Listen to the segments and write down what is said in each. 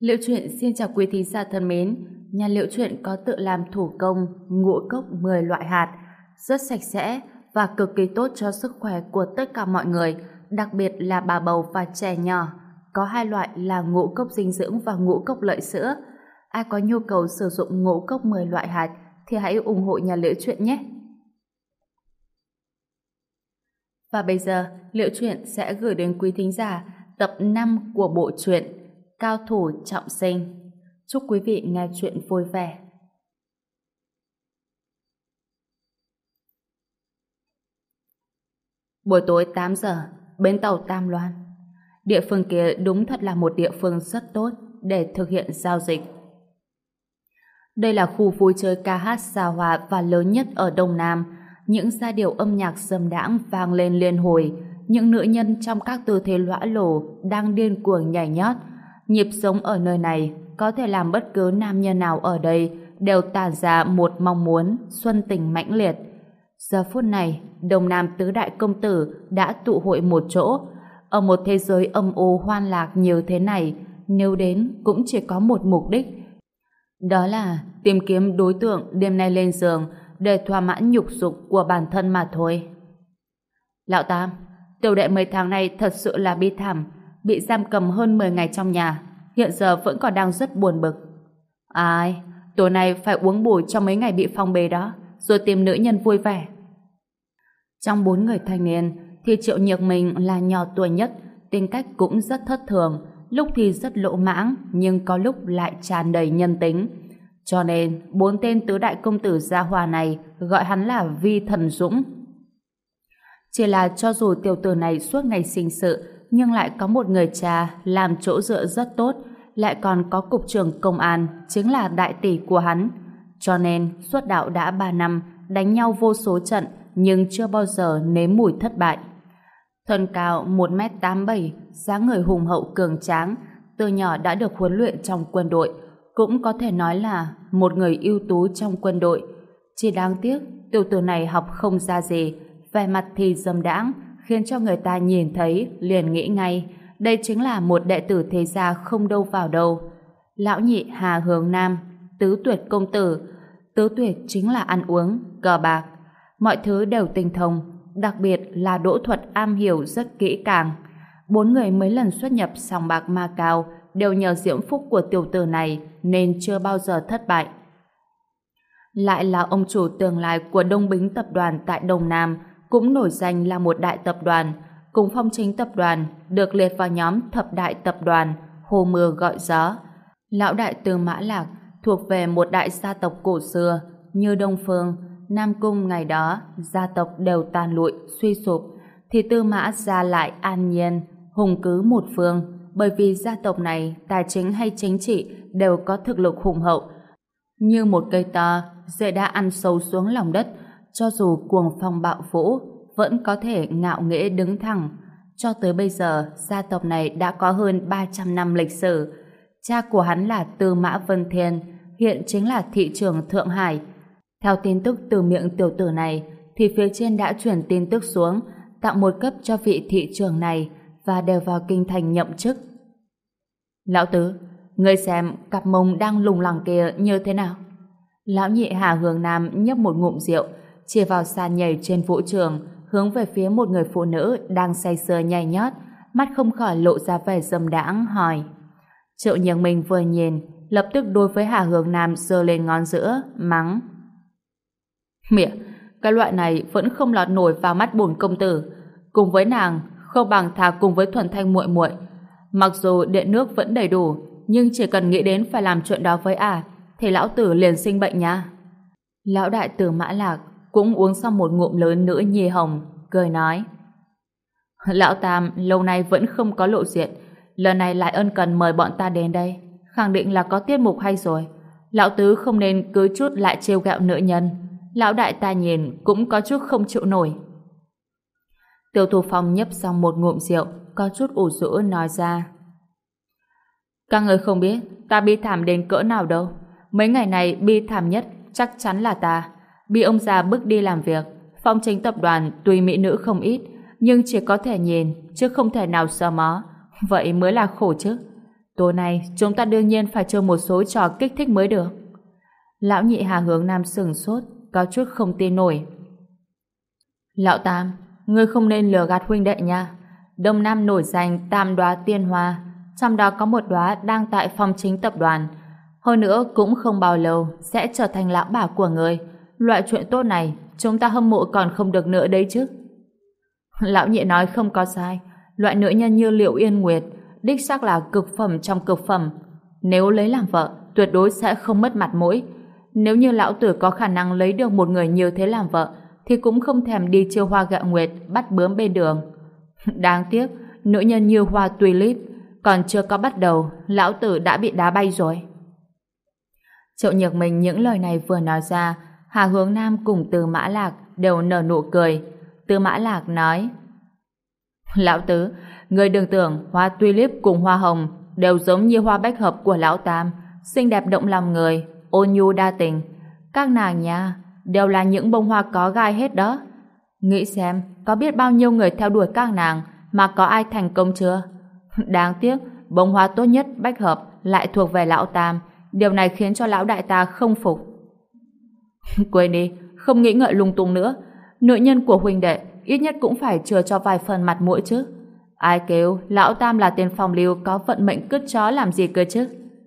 Liễu Chuyện xin chào quý thính giả thân mến. Nhà Liễu Chuyện có tự làm thủ công ngũ cốc 10 loại hạt, rất sạch sẽ và cực kỳ tốt cho sức khỏe của tất cả mọi người, đặc biệt là bà bầu và trẻ nhỏ. Có hai loại là ngũ cốc dinh dưỡng và ngũ cốc lợi sữa. Ai có nhu cầu sử dụng ngũ cốc 10 loại hạt thì hãy ủng hộ nhà Liễu Chuyện nhé. Và bây giờ, Liễu Chuyện sẽ gửi đến quý thính giả tập 5 của bộ truyện Cao thủ trọng sinh. Chúc quý vị nghe chuyện vui vẻ. Buổi tối 8 giờ, bến tàu Tam Loan. Địa phương kia đúng thật là một địa phương rất tốt để thực hiện giao dịch. Đây là khu vui chơi ca hát xa hoa và lớn nhất ở Đông Nam. Những giai điệu âm nhạc dâm đãng vang lên liên hồi. Những nữ nhân trong các tư thế lõa lồ đang điên cuồng nhảy nhót. Nhịp sống ở nơi này có thể làm bất cứ nam nhân nào ở đây đều tản ra một mong muốn xuân tình mãnh liệt. Giờ phút này, Đông Nam tứ đại công tử đã tụ hội một chỗ. Ở một thế giới âm u hoan lạc như thế này, nếu đến cũng chỉ có một mục đích. Đó là tìm kiếm đối tượng đêm nay lên giường để thỏa mãn nhục dục của bản thân mà thôi. Lão Tam, tiểu đệ mấy tháng nay thật sự là bi thảm, bị giam cầm hơn 10 ngày trong nhà, hiện giờ vẫn còn đang rất buồn bực. Ai, tối nay phải uống bù cho mấy ngày bị phong bê đó, rồi tìm nữ nhân vui vẻ. Trong 4 người thanh niên thì Triệu Nhược Minh là nhỏ tuổi nhất, tính cách cũng rất thất thường, lúc thì rất lỗ mãng nhưng có lúc lại tràn đầy nhân tính. Cho nên 4 tên tứ đại công tử gia hòa này gọi hắn là Vi Thần Dũng. Chỉ là cho dù tiểu tử này suốt ngày sinh sự nhưng lại có một người cha làm chỗ dựa rất tốt, lại còn có cục trưởng công an chính là đại tỷ của hắn. Cho nên suốt đạo đã 3 năm đánh nhau vô số trận nhưng chưa bao giờ nếm mùi thất bại. Thân cao 1m87, dáng người hùng hậu cường tráng, từ nhỏ đã được huấn luyện trong quân đội, cũng có thể nói là một người ưu tú trong quân đội. Chỉ đáng tiếc tiểu tử này học không ra gì, vẻ mặt thì dâm đãng, khiến cho người ta nhìn thấy liền nghĩ ngay đây chính là một đệ tử thế gia không đâu vào đâu. Lão nhị Hà Hướng Nam, tứ tuyệt công tử. Tứ tuyệt chính là ăn uống, cờ bạc, mọi thứ đều tinh thông, đặc biệt là đỗ thuật am hiểu rất kỹ càng. 4 người mấy lần xuất nhập sòng bạc Macau đều nhờ diễm phúc của tiểu tử này nên chưa bao giờ thất bại. Lại là ông chủ tương lai của Đông Bính tập đoàn tại Đông Nam, cũng nổi danh là một đại tập đoàn, cùng Phong Chính tập đoàn được liệt vào nhóm thập đại tập đoàn, hồ mưa gọi gió. Lão đại Tư Mã Lạc thuộc về một đại gia tộc cổ xưa như Đông Phương, Nam Cung ngày đó gia tộc đều tàn lụi, suy sụp, thì Tư Mã gia lại an nhiên, hùng cứ một phương, bởi vì gia tộc này tài chính hay chính trị đều có thực lực hùng hậu. Như một cây to, rễ đã ăn sâu xuống lòng đất, cho dù cuồng phong bạo vũ, vẫn có thể ngạo nghễ đứng thẳng. Cho tới bây giờ, gia tộc này đã có hơn 300 năm lịch sử. Cha của hắn là Tư Mã Vân Thiên, hiện chính là thị trưởng Thượng Hải. Theo tin tức từ miệng tiểu tử này, thì phía trên đã chuyển tin tức xuống, tặng một cấp cho vị thị trưởng này và đều vào kinh thành nhậm chức. Lão Tứ, ngươi xem cặp mông đang lủng lẳng kia như thế nào? Lão nhị Hà Hướng Nam nhấp một ngụm rượu, chỉ vào sàn nhảy trên vũ trường, hướng về phía một người phụ nữ đang say sưa nhảy nhót, mắt không khỏi lộ ra vẻ dâm đãng, hỏi. Triệu Nhược Minh vừa nhìn, lập tức đối với Hà Hướng Nam giơ lên ngón giữa, mắng. Mẹ, cái loại này vẫn không lọt nổi vào mắt bổn công tử, cùng với nàng không bằng thà cùng với Thuần Thanh muội muội. Mặc dù điện nước vẫn đầy đủ, nhưng chỉ cần nghĩ đến phải làm chuyện đó với thì lão tử liền sinh bệnh nha. Lão đại Tư Mã Lạc cũng uống xong một ngụm lớn nữa nhi hồng, cười nói. Lão Tam lâu nay vẫn không có lộ diện, lần này lại ân cần mời bọn ta đến đây, khẳng định là có tiết mục hay rồi. Lão Tứ không nên cứ chút lại trêu ghẹo nữ nhân. Lão đại ta nhìn cũng có chút không chịu nổi. Tiêu Thu Phong nhấp xong một ngụm rượu, có chút ủ rũ nói ra. Các người không biết ta bi thảm đến cỡ nào đâu. Mấy ngày này bi thảm nhất chắc chắn là ta. Bị ông già bức đi làm việc. Phong Chính tập đoàn tuy mỹ nữ không ít, nhưng chỉ có thể nhìn chứ không thể nào sờ mó. Vậy mới là khổ chứ. Tối nay chúng ta đương nhiên phải chơi một số trò kích thích mới được. Lão nhị Hà Hướng Nam sửng sốt, có chút không tin nổi. Lão Tam, ngươi không nên lừa gạt huynh đệ nha. Đông Nam nổi danh tam đóa tiên hoa, trong đó có một đóa đang tại phòng chính tập đoàn. Hơn nữa cũng không bao lâu sẽ trở thành lão bà của người. Loại chuyện tốt này chúng ta hâm mộ còn không được nữa đấy chứ. Lão nhị nói không có sai. Loại nữ nhân như Liệu Yên Nguyệt đích xác là cực phẩm trong cực phẩm. Nếu lấy làm vợ, tuyệt đối sẽ không mất mặt mũi. Nếu như lão tử có khả năng lấy được một người như thế làm vợ, thì cũng không thèm đi chiêu hoa gạ nguyệt bắt bướm bên đường. Đáng tiếc, nữ nhân như hoa tulip còn chưa có bắt đầu, lão tử đã bị đá bay rồi. Triệu Nhược Minh những lời này vừa nói ra, Hà Hướng Nam cùng Từ Mã Lạc đều nở nụ cười. Từ Mã Lạc nói: Lão Tứ, người đừng tưởng hoa tulip cùng hoa hồng đều giống như hoa bách hợp của lão Tam, xinh đẹp động lòng người, ôn nhu đa tình. Các nàng nha, đều là những bông hoa có gai hết đó. Nghĩ xem, có biết bao nhiêu người theo đuổi các nàng mà có ai thành công chưa? Đáng tiếc, bông hoa tốt nhất bách hợp lại thuộc về lão Tam. Điều này khiến cho lão đại ta không phục. Quên đi, không nghĩ ngợi lung tung nữa. Nữ nhân của huynh đệ ít nhất cũng phải chừa cho vài phần mặt mũi chứ. Ai kêu lão Tam là tên phong lưu có vận mệnh cứt chó làm gì cơ chứ?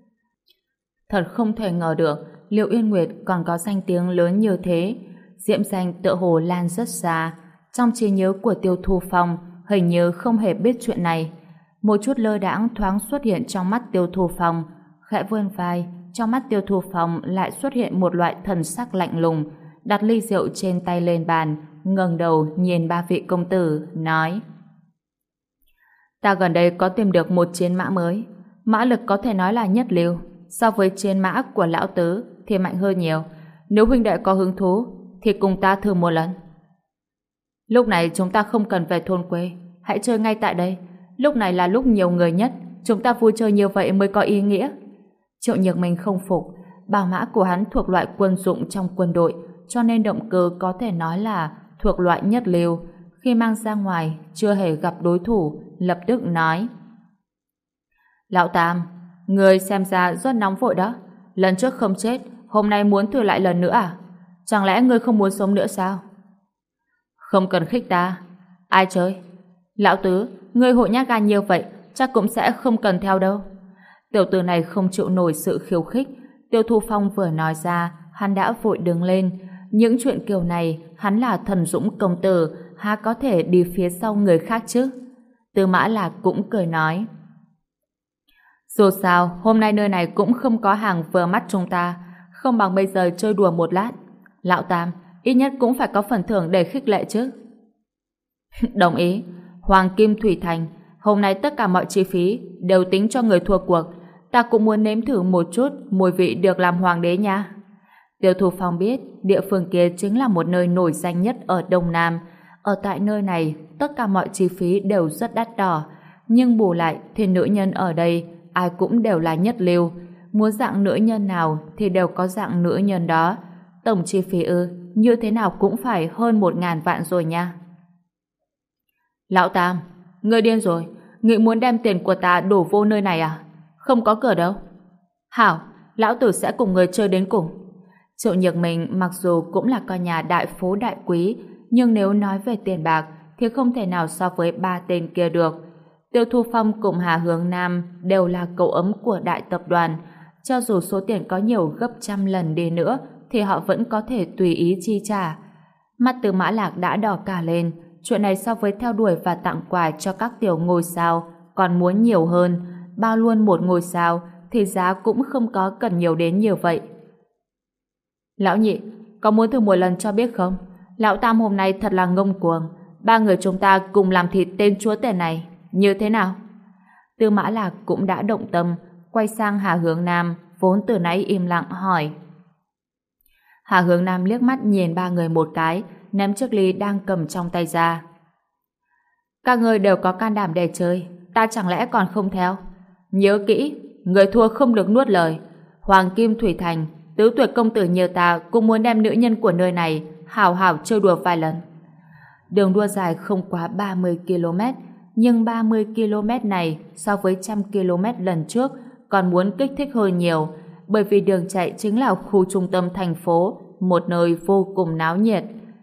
Thật không thể ngờ được Liệu Yên Nguyệt còn có danh tiếng lớn như thế. Diễm danh tựa hồ lan rất xa. Trong trí nhớ của Tiêu Thu Phong hình như không hề biết chuyện này. Một chút lơ đãng thoáng xuất hiện trong mắt Tiêu Thu Phong. Khẽ vươn vai, trong mắt Tiêu Thu Phong lại xuất hiện một loại thần sắc lạnh lùng, đặt ly rượu trên tay lên bàn, ngẩng đầu nhìn ba vị công tử, nói: Ta gần đây có tìm được một chiến mã mới. Mã lực có thể nói là nhất lưu. So với chiến mã của lão tứ thì mạnh hơn nhiều. Nếu huynh đệ có hứng thú thì cùng ta thử một lần. Lúc này chúng ta không cần về thôn quê, hãy chơi ngay tại đây. Lúc này là lúc nhiều người nhất, chúng ta vui chơi như vậy mới có ý nghĩa. Triệu Nhược Minh không phục. Bảo mã của hắn thuộc loại quân dụng trong quân đội, cho nên động cơ có thể nói là thuộc loại nhất lưu. Khi mang ra ngoài chưa hề gặp đối thủ, lập tức nói: Lão Tam, người xem ra rất nóng vội đó. Lần trước không chết, hôm nay muốn thử lại lần nữa à? Chẳng lẽ ngươi không muốn sống nữa sao? Không cần khích ta. Ai chơi? Lão Tứ, ngươi hội nhát gan nhiều vậy, chắc cũng sẽ không cần theo đâu. Tiểu tử này không chịu nổi sự khiêu khích. Tiêu Thu Phong vừa nói ra, hắn đã vội đứng lên. Những chuyện kiểu này, hắn là thần dũng công tử, há có thể đi phía sau người khác chứ? Tư Mã Lạc cũng cười nói: Dù sao, hôm nay nơi này cũng không có hàng vừa mắt chúng ta, không bằng bây giờ chơi đùa một lát. Lão Tam, ít nhất cũng phải có phần thưởng để khích lệ chứ. Đồng ý. Hoàng Kim Thủy Thành, hôm nay tất cả mọi chi phí đều tính cho người thua cuộc. Ta cũng muốn nếm thử một chút mùi vị được làm hoàng đế nha. Tiêu Thu Phong biết địa phương kia chính là một nơi nổi danh nhất ở Đông Nam. Ở tại nơi này, tất cả mọi chi phí đều rất đắt đỏ. Nhưng bù lại thì nữ nhân ở đây ai cũng đều là nhất lưu. Muốn dạng nữ nhân nào thì đều có dạng nữ nhân đó. Tổng chi phí như thế nào cũng phải hơn 1.000 vạn rồi nha. Lão Tam, ngươi điên rồi. Ngươi muốn đem tiền của ta đổ vô nơi này à? Không có cửa đâu. Hảo, lão tử sẽ cùng người chơi đến cùng. Triệu Nhược Minh mặc dù cũng là con nhà đại phú đại quý, nhưng nếu nói về tiền bạc thì không thể nào so với ba tên kia được. Tiêu Thu Phong cùng Hà Hướng Nam đều là cậu ấm của đại tập đoàn. Cho dù số tiền có nhiều gấp trăm lần đi nữa thì họ vẫn có thể tùy ý chi trả. Mắt Tư Mã Lạc đã đỏ cả lên. Chuyện này so với theo đuổi và tặng quà cho các tiểu ngôi sao còn muốn nhiều hơn. Bao luôn một ngôi sao thì giá cũng không có cần nhiều đến nhiều vậy. Lão Nhị, có muốn thử một lần cho biết không? Lão Tam hôm nay thật là ngông cuồng. Ba người chúng ta cùng làm thịt tên chúa tể này. Như thế nào? Tư Mã Lạc cũng đã động tâm, quay sang Hà Hướng Nam, vốn từ nãy im lặng hỏi. Hà Hướng Nam liếc mắt nhìn ba người một cái, ném chiếc ly đang cầm trong tay ra. Các người đều có can đảm để chơi, ta chẳng lẽ còn không theo? Nhớ kỹ, người thua không được nuốt lời. Hoàng Kim Thủy Thành, tứ tuyệt công tử như ta cũng muốn đem nữ nhân của nơi này hào hào chơi đùa vài lần. Đường đua dài không quá 30 km, nhưng 30 km này so với 100 km lần trước còn muốn kích thích hơn nhiều, bởi vì đường chạy chính là khu trung tâm thành phố, một nơi vô cùng náo nhiệt.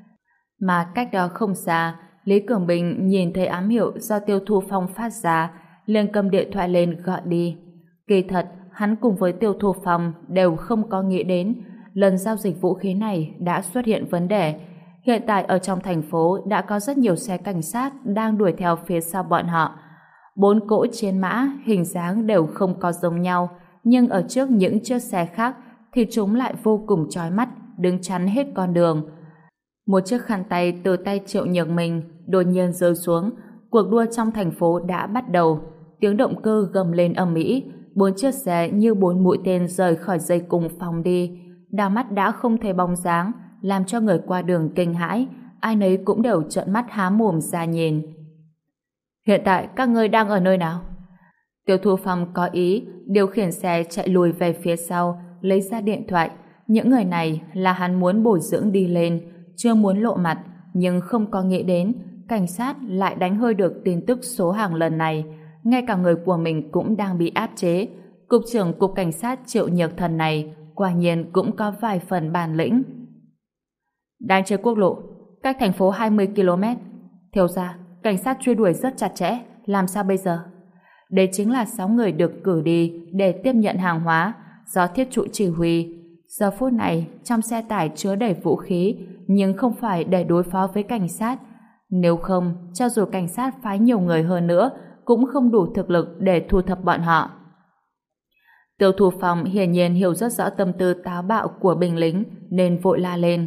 Mà cách đó không xa, Lý Cường Bình nhìn thấy ám hiệu do Tiêu Thu Phong phát ra, liền cầm điện thoại lên gọi đi. Kỳ thật, hắn cùng với Tiêu Thu Phong đều không có nghĩ đến lần giao dịch vũ khí này đã xuất hiện vấn đề. Hiện tại ở trong thành phố đã có rất nhiều xe cảnh sát đang đuổi theo phía sau bọn họ. 4 cỗ chiến mã hình dáng đều không có giống nhau, nhưng ở trước những chiếc xe khác thì chúng lại vô cùng chói mắt, đứng chắn hết con đường. Một chiếc khăn tay từ tay Triệu Nhược Minh đột nhiên rơi xuống. Cuộc đua trong thành phố đã bắt đầu. Tiếng động cơ gầm lên ầm ĩ, 4 chiếc xe như 4 mũi tên rời khỏi dây cùng phóng đi. Đảo mắt đã không thấy bóng dáng, làm cho người qua đường kinh hãi, ai nấy cũng đều trợn mắt há mồm ra nhìn. Hiện tại các ngươi đang ở nơi nào? Tiêu Thu Phong có ý điều khiển xe chạy lùi về phía sau, lấy ra điện thoại. Những người này là hắn muốn bồi dưỡng đi lên, chưa muốn lộ mặt, nhưng không có nghĩ đến cảnh sát lại đánh hơi được tin tức số hàng lần này. Ngay cả người của mình cũng đang bị áp chế. Cục trưởng Cục Cảnh sát Triệu Nhược Thần này quả nhiên cũng có vài phần bản lĩnh. Đang trên quốc lộ, cách thành phố 20 km. Thiếu gia, cảnh sát truy đuổi rất chặt chẽ, làm sao bây giờ? Đây chính là 6 người được cử đi để tiếp nhận hàng hóa do thiết trụ chỉ huy. Giờ phút này, trong xe tải chứa đầy vũ khí, nhưng không phải để đối phó với cảnh sát. Nếu không, cho dù cảnh sát phái nhiều người hơn nữa, cũng không đủ thực lực để thu thập bọn họ. Tiêu Thu Phong hiển nhiên hiểu rất rõ tâm tư táo bạo của binh lính, nên vội la lên.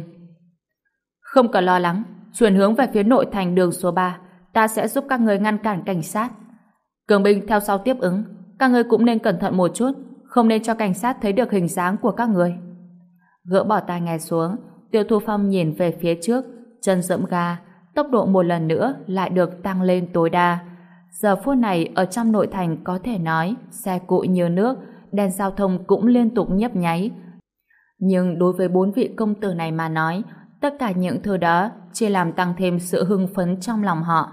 Không cần lo lắng, chuyển hướng về phía nội thành đường số 3, ta sẽ giúp các người ngăn cản cảnh sát. Cường binh theo sau tiếp ứng, các người cũng nên cẩn thận một chút, không nên cho cảnh sát thấy được hình dáng của các người. Gỡ bỏ tai nghe xuống, Tiêu Thu Phong nhìn về phía trước, chân giẫm ga, tốc độ một lần nữa lại được tăng lên tối đa. Giờ phút này ở trong nội thành có thể nói xe cộ như nước, đèn giao thông cũng liên tục nhấp nháy. Nhưng đối với 4 vị công tử này mà nói, tất cả những thứ đó chỉ làm tăng thêm sự hưng phấn trong lòng họ.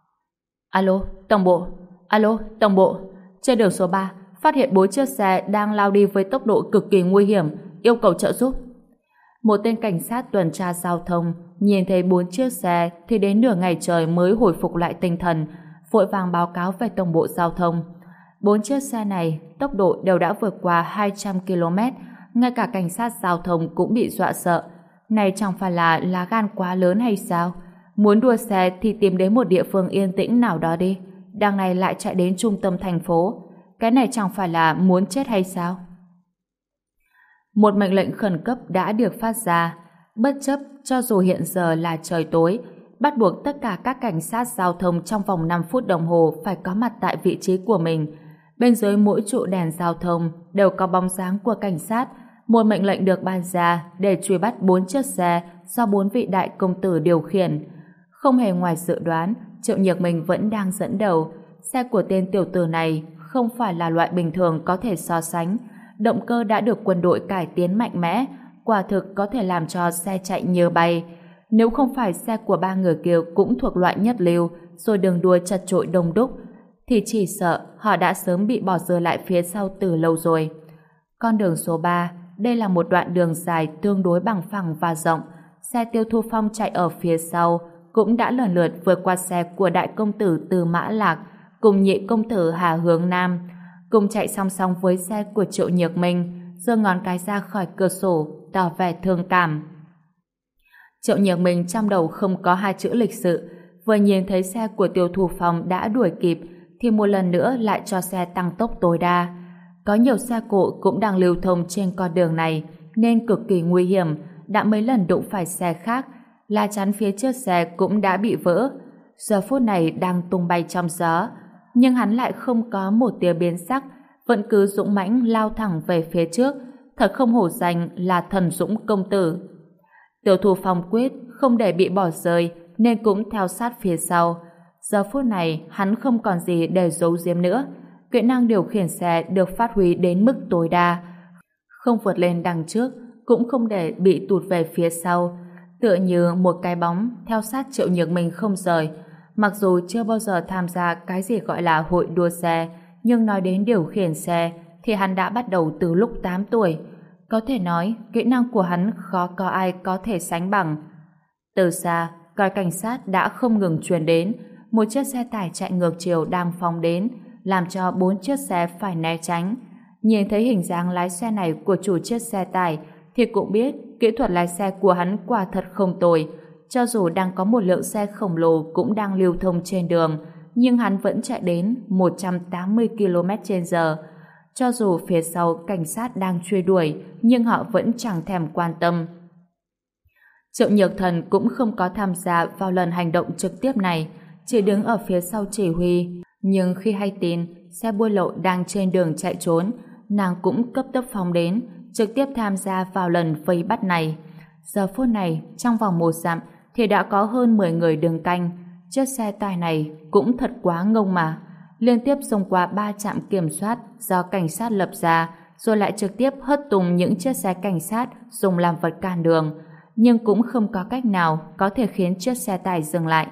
Alo, tổng bộ. Alo, tổng bộ. Trên đường số 3, phát hiện 4 chiếc xe đang lao đi với tốc độ cực kỳ nguy hiểm, yêu cầu trợ giúp. Một tên cảnh sát tuần tra giao thông nhìn thấy 4 chiếc xe thì đến nửa ngày trời mới hồi phục lại tinh thần, vội vàng báo cáo về tổng bộ giao thông. 4 chiếc xe này tốc độ đều đã vượt qua 200 km, ngay cả cảnh sát giao thông cũng bị dọa sợ. Này chẳng phải là lá gan quá lớn hay sao? Muốn đua xe thì tìm đến một địa phương yên tĩnh nào đó đi. Đằng này lại chạy đến trung tâm thành phố. Cái này chẳng phải là muốn chết hay sao? Một mệnh lệnh khẩn cấp đã được phát ra. Bất chấp cho dù hiện giờ là trời tối, bắt buộc tất cả các cảnh sát giao thông trong vòng 5 phút đồng hồ phải có mặt tại vị trí của mình. Bên dưới mỗi trụ đèn giao thông đều có bóng dáng của cảnh sát. Một mệnh lệnh được ban ra để truy bắt 4 chiếc xe do 4 vị đại công tử điều khiển. Không hề ngoài dự đoán, Triệu Nhược Minh vẫn đang dẫn đầu. Xe của tên tiểu tử này không phải là loại bình thường có thể so sánh. Động cơ đã được quân đội cải tiến mạnh mẽ, quả thực có thể làm cho xe chạy như bay. Nếu không phải xe của 3 người kia cũng thuộc loại nhất lưu, rồi đường đua chật chội đông đúc, thì chỉ sợ họ đã sớm bị bỏ rơi lại phía sau từ lâu rồi. Con đường số 3, đây là một đoạn đường dài tương đối bằng phẳng và rộng. Xe Tiêu Thu Phong chạy ở phía sau cũng đã lần lượt vượt qua xe của đại công tử Từ Mã Lạc cùng nhị công tử Hà Hướng Nam, cùng chạy song song với xe của Triệu Nhược Minh, giơ ngón cái ra khỏi cửa sổ, tỏ vẻ thương cảm. Triệu Nhược Minh trong đầu không có 2 chữ lịch sự, vừa nhìn thấy xe của Tiêu Thu Phong đã đuổi kịp, thì một lần nữa lại cho xe tăng tốc tối đa. Có nhiều xe cộ cũng đang lưu thông trên con đường này, nên cực kỳ nguy hiểm, đã mấy lần đụng phải xe khác, la chắn phía trước xe cũng đã bị vỡ. Giờ phút này đang tung bay trong gió, nhưng hắn lại không có một tia biến sắc, vẫn cứ dũng mãnh lao thẳng về phía trước, thật không hổ danh là thần dũng công tử. Tiêu Thu Phong quyết không để bị bỏ rơi, nên cũng theo sát phía sau. Giờ phút này hắn không còn gì để giấu giếm nữa, kỹ năng điều khiển xe được phát huy đến mức tối đa, không vượt lên đằng trước, cũng không để bị tụt về phía sau, tựa như một cái bóng theo sát Triệu Nhược Minh không rời. Mặc dù chưa bao giờ tham gia cái gì gọi là hội đua xe, nhưng nói đến điều khiển xe thì hắn đã bắt đầu từ lúc 8 tuổi. Có thể nói, kỹ năng của hắn khó có ai có thể sánh bằng. Từ xa, còi cảnh sát đã không ngừng truyền đến. Một chiếc xe tải chạy ngược chiều đang phóng đến, làm cho 4 chiếc xe phải né tránh. Nhìn thấy hình dáng lái xe này của chủ chiếc xe tải thì cũng biết kỹ thuật lái xe của hắn quả thật không tồi. Cho dù đang có một lượng xe khổng lồ cũng đang lưu thông trên đường, nhưng hắn vẫn chạy đến 180 km/h. Cho dù phía sau cảnh sát đang truy đuổi, nhưng họ vẫn chẳng thèm quan tâm. Triệu Nhược Thần cũng không có tham gia vào lần hành động trực tiếp này, chỉ đứng ở phía sau chỉ huy. Nhưng khi hay tin xe buôn lậu đang trên đường chạy trốn, nàng cũng cấp tốc phóng đến, trực tiếp tham gia vào lần vây bắt này. Giờ phút này, trong vòng 1 dặm thì đã có hơn 10 người đứng canh. Chiếc xe tải này cũng thật quá ngông mà. Liên tiếp xông qua 3 trạm kiểm soát do cảnh sát lập ra, rồi lại trực tiếp hất tung những chiếc xe cảnh sát dùng làm vật cản đường, nhưng cũng không có cách nào có thể khiến chiếc xe tải dừng lại.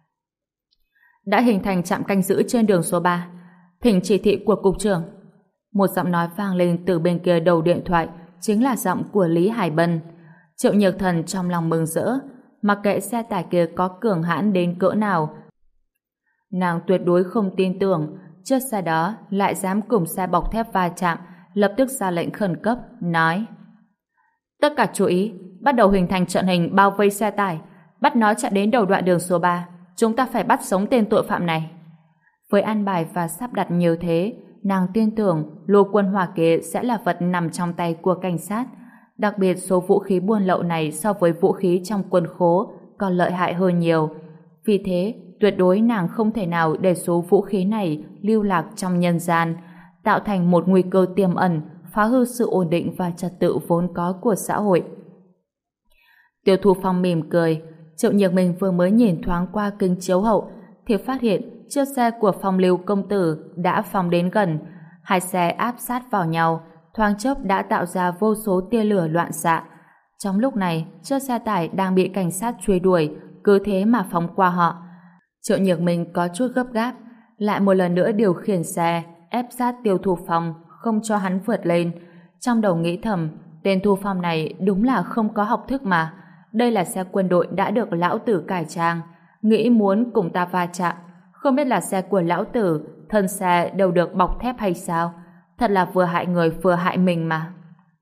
Đã hình thành trạm canh giữ trên đường số 3. Thỉnh chỉ thị của cục trưởng. Một giọng nói vang lên từ bên kia đầu điện thoại, chính là giọng của Lý Hải Bân. Triệu Nhược Thần trong lòng mừng rỡ, mặc kệ xe tải kia có cường hãn đến cỡ nào, nàng tuyệt đối không tin tưởng chiếc xe đó lại dám cùng xe bọc thép va chạm. Lập tức ra lệnh khẩn cấp, nói: tất cả chú ý, bắt đầu hình thành trận hình bao vây xe tải, bắt nó chạy đến đầu đoạn đường số 3. Chúng ta phải bắt sống tên tội phạm này. Với an bài và sắp đặt như thế, nàng tin tưởng lô quân hỏa kế sẽ là vật nằm trong tay của cảnh sát. Đặc biệt số vũ khí buôn lậu này so với vũ khí trong quân khố còn lợi hại hơn nhiều. Vì thế, tuyệt đối nàng không thể nào để số vũ khí này lưu lạc trong nhân gian, tạo thành một nguy cơ tiềm ẩn, phá hư sự ổn định và trật tự vốn có của xã hội. Tiêu Thu Phong mỉm cười. Triệu Nhược Minh vừa mới nhìn thoáng qua kính chiếu hậu thì phát hiện chiếc xe của Phong Lưu công tử đã phóng đến gần. Hai xe áp sát vào nhau, thoáng chốc đã tạo ra vô số tia lửa loạn xạ. Trong lúc này, chiếc xe tải đang bị cảnh sát truy đuổi, cứ thế mà phóng qua họ. Triệu Nhược Minh có chút gấp gáp, lại một lần nữa điều khiển xe ép sát Tiêu Thu Phong, không cho hắn vượt lên. Trong đầu nghĩ thầm, tên Thu Phong này đúng là không có học thức mà. Đây là xe quân đội đã được lão tử cải trang, nghĩ muốn cùng ta va chạm. Không biết là xe của lão tử, thân xe đều được bọc thép hay sao? Thật là vừa hại người vừa hại mình mà.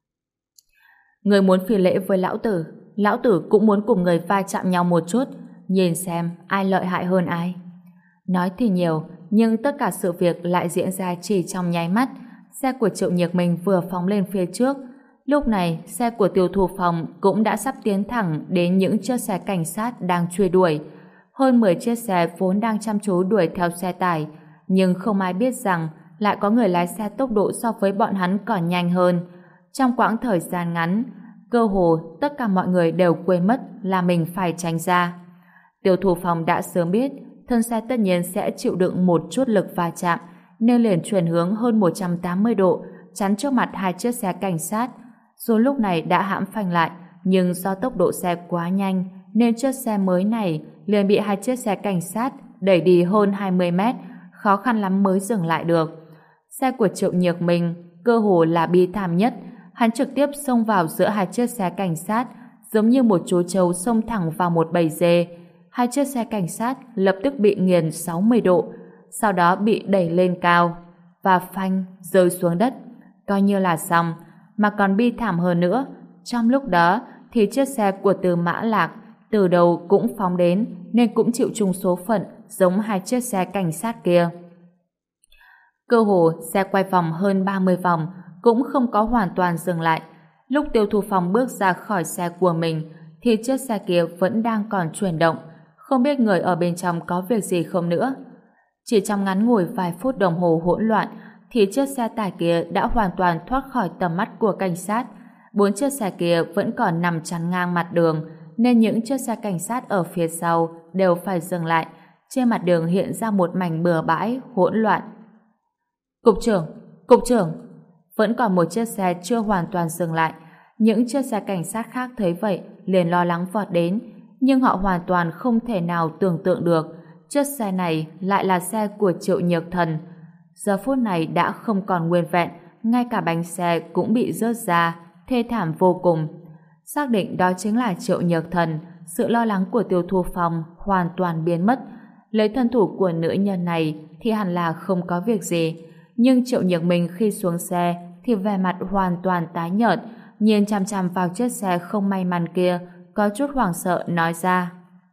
Người muốn phi lễ với lão tử cũng muốn cùng người va chạm nhau một chút, nhìn xem ai lợi hại hơn ai. Nói thì nhiều, nhưng tất cả sự việc lại diễn ra chỉ trong nháy mắt. Xe của Triệu Nhược Minh vừa phóng lên phía trước. Lúc này, xe của Tiêu Thu Phong cũng đã sắp tiến thẳng đến những chiếc xe cảnh sát đang truy đuổi. Hơn 10 chiếc xe vốn đang chăm chú đuổi theo xe tải, nhưng không ai biết rằng lại có người lái xe tốc độ so với bọn hắn còn nhanh hơn. Trong quãng thời gian ngắn, cơ hồ tất cả mọi người đều quên mất là mình phải tránh ra. Tiêu Thu Phong đã sớm biết thân xe tất nhiên sẽ chịu đựng một chút lực va chạm, nên liền chuyển hướng hơn 180 độ, chắn trước mặt hai chiếc xe cảnh sát. Dù lúc này đã hãm phanh lại, nhưng do tốc độ xe quá nhanh, nên chiếc xe mới này liền bị hai chiếc xe cảnh sát đẩy đi hơn 20 mét, khó khăn lắm mới dừng lại được. Xe của Triệu Nhược Minh cơ hồ là bi thảm nhất, hắn trực tiếp xông vào giữa hai chiếc xe cảnh sát, giống như một chú trâu xông thẳng vào một bầy dê. Hai chiếc xe cảnh sát lập tức bị nghiền 60 độ, sau đó bị đẩy lên cao và phanh rơi xuống đất, coi như là xong. Mà còn bi thảm hơn nữa, trong lúc đó thì chiếc xe của Từ Mã Lạc từ đầu cũng phóng đến, nên cũng chịu chung số phận giống hai chiếc xe cảnh sát kia. Cơ hồ xe quay vòng hơn 30 vòng cũng không có hoàn toàn dừng lại. Lúc Tiêu Thu Phong bước ra khỏi xe của mình thì chiếc xe kia vẫn đang còn chuyển động, không biết người ở bên trong có việc gì không nữa. Chỉ trong ngắn ngủi vài phút đồng hồ hỗn loạn thì chiếc xe tải kia đã hoàn toàn thoát khỏi tầm mắt của cảnh sát. 4 chiếc xe kia vẫn còn nằm chắn ngang mặt đường, nên những chiếc xe cảnh sát ở phía sau đều phải dừng lại. Trên mặt đường hiện ra một mảnh bừa bãi hỗn loạn. Cục trưởng! Vẫn còn một chiếc xe chưa hoàn toàn dừng lại. Những chiếc xe cảnh sát khác thấy vậy liền lo lắng vọt đến, nhưng họ hoàn toàn không thể nào tưởng tượng được chiếc xe này lại là xe của Triệu Nhược Thần. Giờ phút này đã không còn nguyên vẹn, ngay cả bánh xe cũng bị rớt ra, thê thảm vô cùng. Xác định đó chính là Triệu Nhược Thần, sự lo lắng của Tiêu Thu Phong hoàn toàn biến mất. Lấy thân thủ của nữ nhân này thì hẳn là không có việc gì. Nhưng Triệu Nhược Minh khi xuống xe thì vẻ mặt hoàn toàn tái nhợt, nhìn chằm chằm vào chiếc xe không may mắn kia, có chút hoảng sợ nói ra.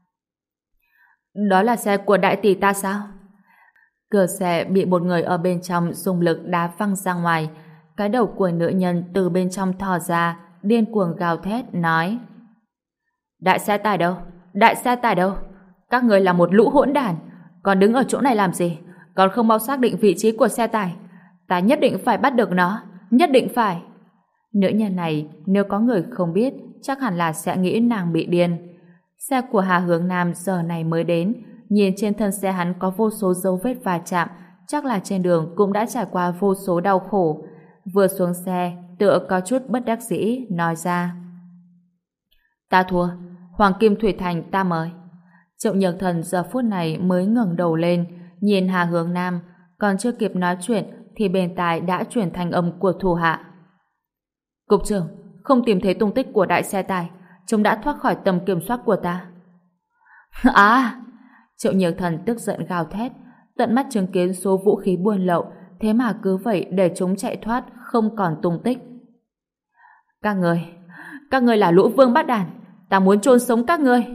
Đó là xe của đại tỷ ta sao? Cửa xe bị một người ở bên trong dùng lực đá văng ra ngoài. Cái đầu của nữ nhân từ bên trong thò ra, điên cuồng gào thét, nói: Đại xe tải đâu? Đại xe tải đâu? Các người là một lũ hỗn đản, còn đứng ở chỗ này làm gì? Còn không mau xác định vị trí của xe tải. Ta nhất định phải bắt được nó, nhất định phải. Nữ nhân này, nếu có người không biết, chắc hẳn là sẽ nghĩ nàng bị điên. Xe của Hà Hướng Nam giờ này mới đến, nhìn trên thân xe hắn có vô số dấu vết va chạm, chắc là trên đường cũng đã trải qua vô số đau khổ. Vừa xuống xe, tựa có chút bất đắc dĩ, nói ra: Ta thua, Hoàng Kim Thủy Thành ta mời. Triệu Nhược Thần giờ phút này mới ngẩng đầu lên, nhìn Hà Hướng Nam, còn chưa kịp nói chuyện thì bên tai đã chuyển thành âm của thủ hạ. Cục trưởng, không tìm thấy tung tích của đại xe tải, chúng đã thoát khỏi tầm kiểm soát của ta. À! Triệu Nhược Thần tức giận gào thét, tận mắt chứng kiến số vũ khí buôn lậu, thế mà cứ vậy để chúng chạy thoát, không còn tung tích. Các người là lũ vương bát đản, ta muốn chôn sống các ngươi.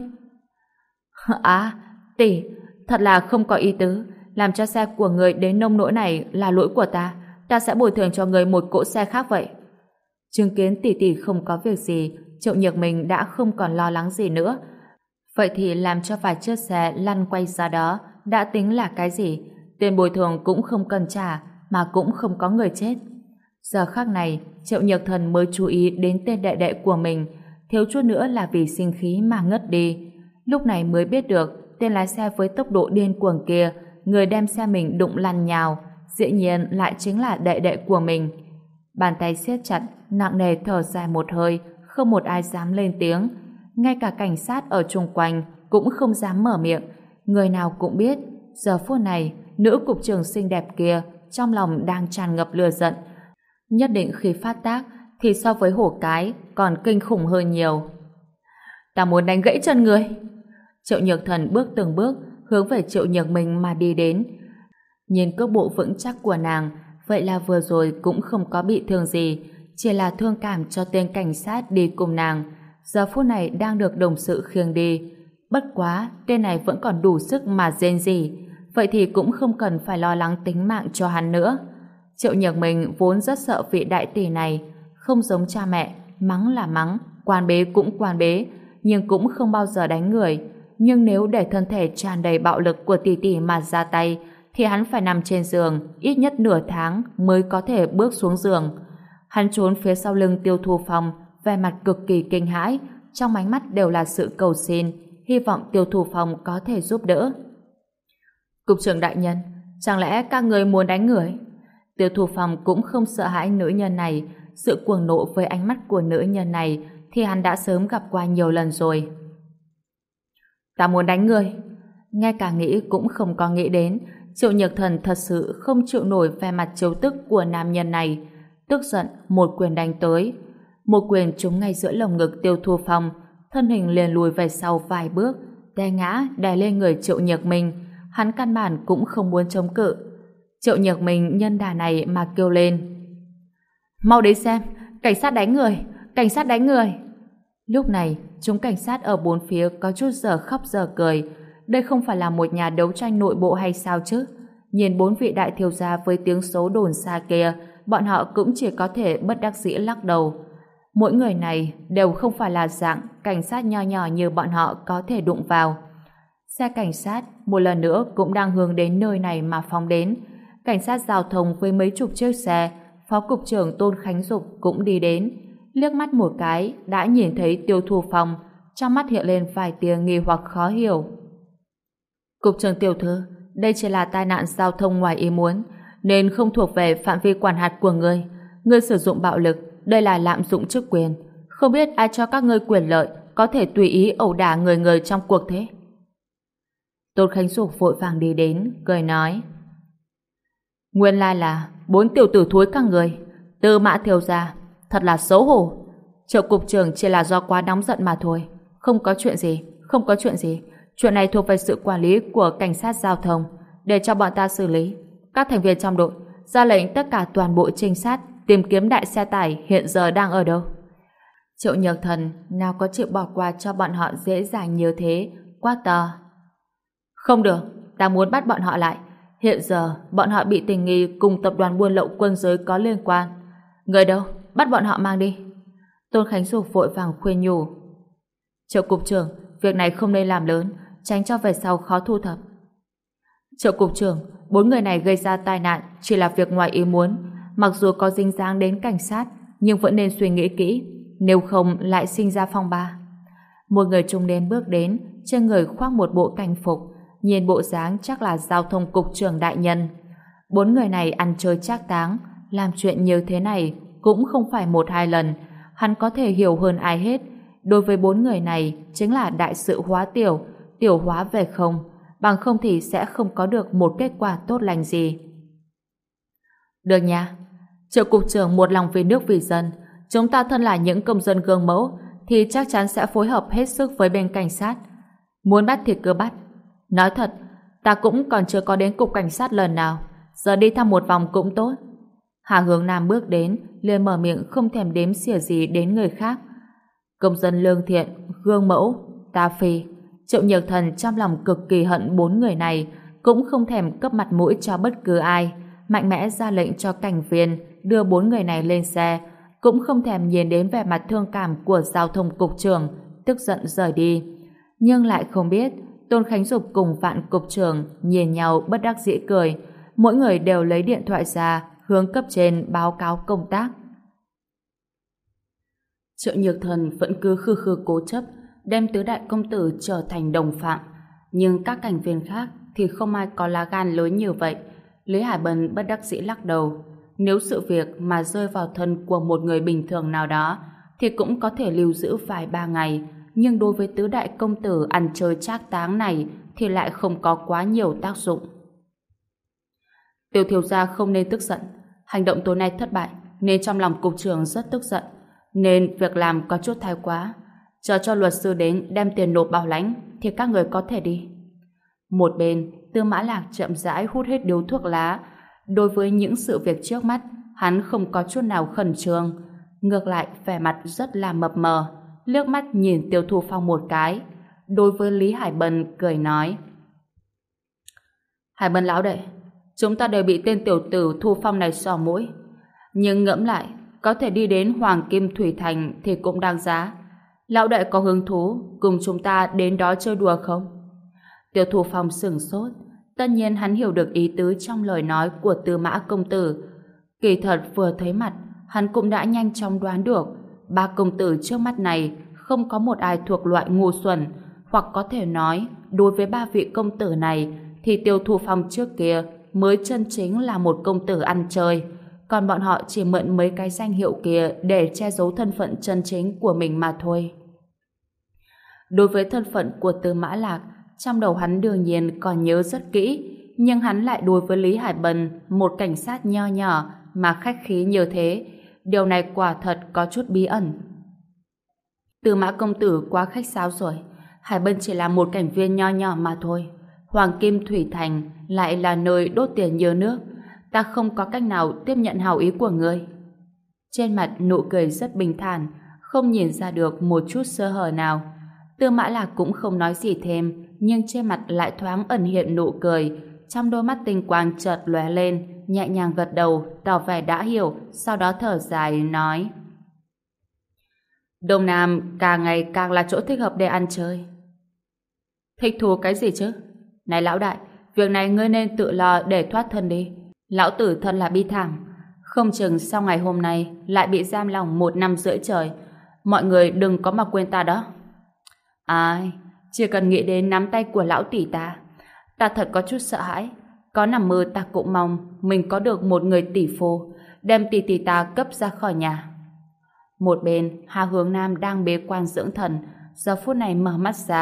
À, tỷ, thật là không có ý tứ, làm cho xe của người đến nông nỗi này là lỗi của ta sẽ bồi thường cho người một cỗ xe khác vậy. Chứng kiến tỷ tỷ không có việc gì, Triệu Nhược Minh đã không còn lo lắng gì nữa. Vậy thì làm cho vài chiếc xe lăn quay ra đó đã tính là cái gì? Tiền bồi thường cũng không cần trả, mà cũng không có người chết. Giờ khắc này, Triệu Nhược Thần mới chú ý đến tên đệ đệ của mình, thiếu chút nữa là vì sinh khí mà ngất đi. Lúc này mới biết được tên lái xe với tốc độ điên cuồng kia, người đem xe mình đụng lăn nhào, dĩ nhiên lại chính là đệ đệ của mình. Bàn tay siết chặt, nặng nề thở dài một hơi, không một ai dám lên tiếng. Ngay cả cảnh sát ở chung quanh cũng không dám mở miệng. Người nào cũng biết, giờ phút này, nữ cục trưởng xinh đẹp kia trong lòng đang tràn ngập lửa giận. Nhất định khi phát tác thì so với hổ cái còn kinh khủng hơn nhiều. Ta muốn đánh gãy chân người. Triệu Nhược Thần bước từng bước hướng về Triệu Nhược Minh mà đi đến. Nhìn cước bộ vững chắc của nàng, vậy là vừa rồi cũng không có bị thương gì, chỉ là thương cảm cho tên cảnh sát đi cùng nàng, giờ phút này đang được đồng sự khiêng đi. Bất quá, tên này vẫn còn đủ sức mà rên rỉ, vậy thì cũng không cần phải lo lắng tính mạng cho hắn nữa. Triệu Nhược Minh vốn rất sợ vị đại tỷ này, không giống cha mẹ, mắng là mắng, quan bế cũng quan bế, nhưng cũng không bao giờ đánh người. Nhưng nếu để thân thể tràn đầy bạo lực của tỷ tỷ mà ra tay, thì hắn phải nằm trên giường ít nhất nửa tháng mới có thể bước xuống giường. Hắn trốn phía sau lưng Tiêu Thu Phong, vẻ mặt cực kỳ kinh hãi, trong ánh mắt đều là sự cầu xin, hy vọng Tiêu Thu Phong có thể giúp đỡ. Cục trưởng đại nhân, chẳng lẽ các người muốn đánh người? Tiêu Thu Phong cũng không sợ hãi nữ nhân này, sự cuồng nộ với ánh mắt của nữ nhân này thì hắn đã sớm gặp qua nhiều lần rồi. Ta muốn đánh người. Ngay cả nghĩ cũng không có nghĩ đến, Triệu Nhược Thần thật sự không chịu nổi vẻ mặt trêu tức của nam nhân này. Tức giận, một quyền đánh tới. Một quyền trúng ngay giữa lồng ngực Tiêu Thu Phong, thân hình liền lùi về sau vài bước, té ngã đè lên người Triệu Nhược Minh. Hắn căn bản cũng không muốn chống cự. Triệu Nhược Minh nhân đà này mà kêu lên: Mau đến xem, cảnh sát đánh người, cảnh sát đánh người. Lúc này, chúng cảnh sát ở bốn phía có chút giờ khóc giờ cười. Đây không phải là một nhà đấu tranh nội bộ hay sao chứ? Nhìn bốn vị đại thiếu gia với tiếng xấu đồn xa kia, bọn họ cũng chỉ có thể bất đắc dĩ lắc đầu. Mỗi người này đều không phải là dạng cảnh sát nho nhỏ như bọn họ có thể đụng vào. Xe cảnh sát một lần nữa cũng đang hướng đến nơi này mà phóng đến. Cảnh sát giao thông với mấy chục chiếc xe, Phó Cục trưởng Tôn Khánh Dục cũng đi đến. Liếc mắt một cái đã nhìn thấy Tiêu Thu Phong, trong mắt hiện lên vài tia nghi hoặc khó hiểu. Cục trưởng tiểu thư, đây chỉ là tai nạn giao thông ngoài ý muốn, nên không thuộc về phạm vi quản hạt của ngươi. Ngươi sử dụng bạo lực, đây là lạm dụng chức quyền. Không biết ai cho các ngươi quyền lợi có thể tùy ý ẩu đả người người trong cuộc thế? Tôn Khánh Dục vội vàng đi đến, cười nói: Nguyên lai là 4 tiểu tử thúi các người. Tư Mã thiếu gia, thật là xấu hổ. Triệu cục trưởng chỉ là do quá nóng giận mà thôi. Không có chuyện gì, không có chuyện gì. Chuyện này thuộc về sự quản lý của cảnh sát giao thông, để cho bọn ta xử lý. Các thành viên trong đội ra lệnh tất cả toàn bộ trinh sát tìm kiếm đại xe tải hiện giờ đang ở đâu. Triệu Nhược Thần nào có chịu bỏ qua cho bọn họ dễ dàng như thế, quát to: Không được, ta muốn bắt bọn họ lại. Hiện giờ bọn họ bị tình nghi cùng tập đoàn buôn lậu quân giới có liên quan. Người đâu, bắt bọn họ mang đi. Tôn Khánh Dục vội vàng khuyên nhủ: Triệu cục trưởng, việc này không nên làm lớn, tránh cho về sau khó thu thập. Triệu cục trưởng, 4 người này gây ra tai nạn chỉ là việc ngoài ý muốn, mặc dù có dính dáng đến cảnh sát, nhưng vẫn nên suy nghĩ kỹ, nếu không lại sinh ra phong ba. Một người trung niên bước đến, trên người khoác một bộ cảnh phục, nhìn bộ dáng chắc là giao thông cục trưởng đại nhân. 4 người này ăn chơi trác táng, làm chuyện như thế này cũng không phải 1-2 lần, hắn có thể hiểu hơn ai hết. Đối với 4 người này chính là đại sự hóa tiểu, tiểu hóa về không, bằng không thì sẽ không có được một kết quả tốt lành gì. Được nha, Triệu cục trưởng một lòng vì nước vì dân, chúng ta thân là những công dân gương mẫu thì chắc chắn sẽ phối hợp hết sức với bên cảnh sát. Muốn bắt thì cứ bắt. Nói thật, ta cũng còn chưa có đến cục cảnh sát lần nào, giờ đi thăm một vòng cũng tốt. Hà Hướng Nam bước đến, liền mở miệng không thèm đếm xỉa gì đến người khác. Công dân lương thiện, gương mẫu, ta phi. Triệu Nhược Thần trong lòng cực kỳ hận 4 người này, cũng không thèm cấp mặt mũi cho bất cứ ai, mạnh mẽ ra lệnh cho cảnh viên đưa 4 người này lên xe, cũng không thèm nhìn đến vẻ mặt thương cảm của giao thông cục trưởng, tức giận rời đi. Nhưng lại không biết, Tôn Khánh Dục cùng Vạn cục trưởng nhìn nhau bất đắc dĩ cười, mỗi người đều lấy điện thoại ra, hướng cấp trên báo cáo công tác. Triệu Nhược Thần vẫn cứ khư khư cố chấp, đem tứ đại công tử trở thành đồng phạm, nhưng các thành viên khác thì không ai có lá gan lớn như vậy. Lý Hải Bân bất đắc dĩ lắc đầu. Nếu sự việc mà rơi vào thân của một người bình thường nào đó thì cũng có thể lưu giữ vài 3 ngày, nhưng đối với tứ đại công tử ăn chơi trác táng này thì lại không có quá nhiều tác dụng. Tiểu thiếu gia không nên tức giận, hành động tối nay thất bại nên trong lòng cục trưởng rất tức giận, nên việc làm có chút thái quá. Chờ cho luật sư đến đem tiền nộp bảo lãnh thì các người có thể đi. Một bên, Tư Mã Lạc chậm rãi hút hết điếu thuốc lá. Đối với những sự việc trước mắt, hắn không có chút nào khẩn trương, ngược lại vẻ mặt rất là mập mờ, liếc mắt nhìn Tiêu Thu Phong một cái. Đối với Lý Hải Bân cười nói: Hải Bân lão đệ, chúng ta đều bị tên tiểu tử Thu Phong này xỏ mũi, nhưng ngẫm lại, có thể đi đến Hoàng Kim Thủy Thành thì cũng đáng giá. Lão đệ có hứng thú cùng chúng ta đến đó chơi đùa không? Tiêu Thu Phong sửng sốt. Tất nhiên hắn hiểu được ý tứ trong lời nói của Tư Mã công tử. Kỳ thật vừa thấy mặt, hắn cũng đã nhanh chóng đoán được 3 công tử trước mắt này không có một ai thuộc loại ngu xuẩn, hoặc có thể nói đối với 3 vị công tử này thì Tiêu Thu Phong trước kia mới chân chính là một công tử ăn chơi, còn bọn họ chỉ mượn mấy cái danh hiệu kia để che giấu thân phận chân chính của mình mà thôi. Đối với thân phận của Tư Mã Lạc, trong đầu hắn đương nhiên còn nhớ rất kỹ, nhưng hắn lại đối với Lý Hải Bân, một cảnh sát nho nhỏ mà khách khí như thế, điều này quả thật có chút bí ẩn. Tư Mã công tử quá khách sáo rồi, Hải Bân chỉ là một cảnh viên nho nhỏ mà thôi. Hoàng Kim Thủy Thành lại là nơi đốt tiền như nước, ta không có cách nào tiếp nhận hảo ý của ngươi. Trên mặt nụ cười rất bình thản, không nhìn ra được một chút sơ hở nào. Tư Mã Lạc cũng không nói gì thêm, nhưng trên mặt lại thoáng ẩn hiện nụ cười, trong đôi mắt tinh quang chợt lóe lên, nhẹ nhàng gật đầu, tỏ vẻ đã hiểu, sau đó thở dài nói: Đông Nam càng ngày càng là chỗ thích hợp để ăn chơi. Thích thú cái gì chứ? Này lão đại, việc này ngươi nên tự lo để thoát thân đi. Lão tử thân là bi thảm, không chừng sau ngày hôm nay lại bị giam lòng 1 năm rưỡi trời. Mọi người đừng có mà quên ta đó. Ai, chỉ cần nghĩ đến nắm tay của lão tỷ ta thật có chút sợ hãi. Có nằm mơ ta cũng mong mình có được một người tỷ phu, đem tỷ tỷ ta cấp ra khỏi nhà. Một bên, Hà Hướng Nam đang bế quan dưỡng thần, giờ phút này mở mắt ra,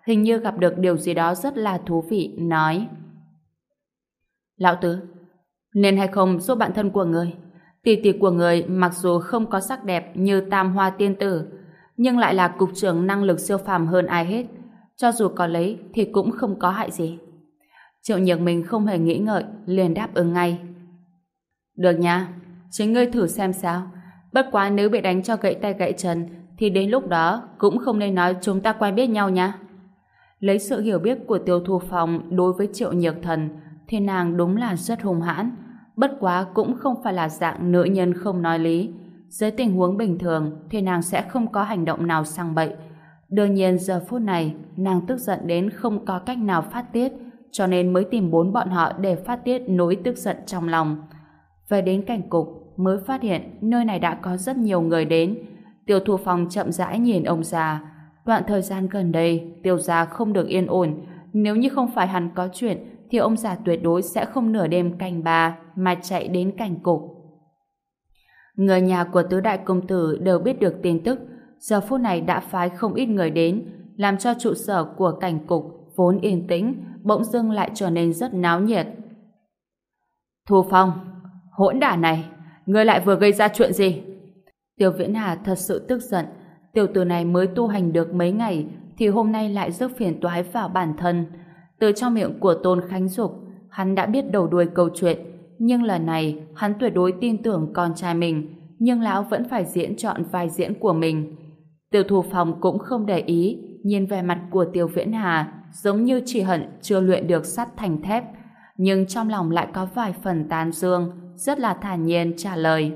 hình như gặp được điều gì đó rất là thú vị, nói: Lão Tứ, nên hay không giúp bạn thân của người? Tỷ tỷ của người mặc dù không có sắc đẹp như Tam Hoa Tiên Tử, nhưng lại là cục trưởng năng lực siêu phàm hơn ai hết. Cho dù có lấy thì cũng không có hại gì. Triệu Nhược Minh không hề nghĩ ngợi, liền đáp ứng ngay. Được nha, chính ngươi thử xem sao. Bất quá nếu bị đánh cho gãy tay gãy chân thì đến lúc đó cũng không nên nói chúng ta quen biết nhau nha. Lấy sự hiểu biết của Tiêu Thu Phong đối với Triệu Nhược Thần thì nàng đúng là rất hung hãn. Bất quá cũng không phải là dạng nữ nhân không nói lý. Dưới tình huống bình thường thì nàng sẽ không có hành động nào sang bậy. Đương nhiên giờ phút này nàng tức giận đến không có cách nào phát tiết, cho nên mới tìm bốn bọn họ để phát tiết nỗi tức giận trong lòng. Về đến cảnh cục mới phát hiện nơi này đã có rất nhiều người đến. Tiêu Thu Phong chậm rãi nhìn ông già. Đoạn thời gian gần đây Tiêu gia không được yên ổn. Nếu như không phải hắn có chuyện thì ông già tuyệt đối sẽ không nửa đêm canh ba mà chạy đến cảnh cục. Người nhà của tứ đại công tử đều biết được tin tức, giờ phút này đã phái không ít người đến, làm cho trụ sở của cảnh cục vốn yên tĩnh bỗng dưng lại trở nên rất náo nhiệt. Thu Phong, hỗn đản này, ngươi lại vừa gây ra chuyện gì? Tiêu Viễn Hà thật sự tức giận. Tiểu tử này mới tu hành được mấy ngày thì hôm nay lại rước phiền toái vào bản thân. Từ trong miệng của Tôn Khánh Dục, hắn đã biết đầu đuôi câu chuyện, nhưng lần này hắn tuyệt đối tin tưởng con trai mình, nhưng lão vẫn phải diễn trọn vai diễn của mình. Tiêu Thu Phong cũng không để ý, nhìn về mặt của Tiêu Viễn Hà giống như chỉ hận chưa luyện được sắt thành thép, nhưng trong lòng lại có vài phần tán dương, rất là thản nhiên trả lời.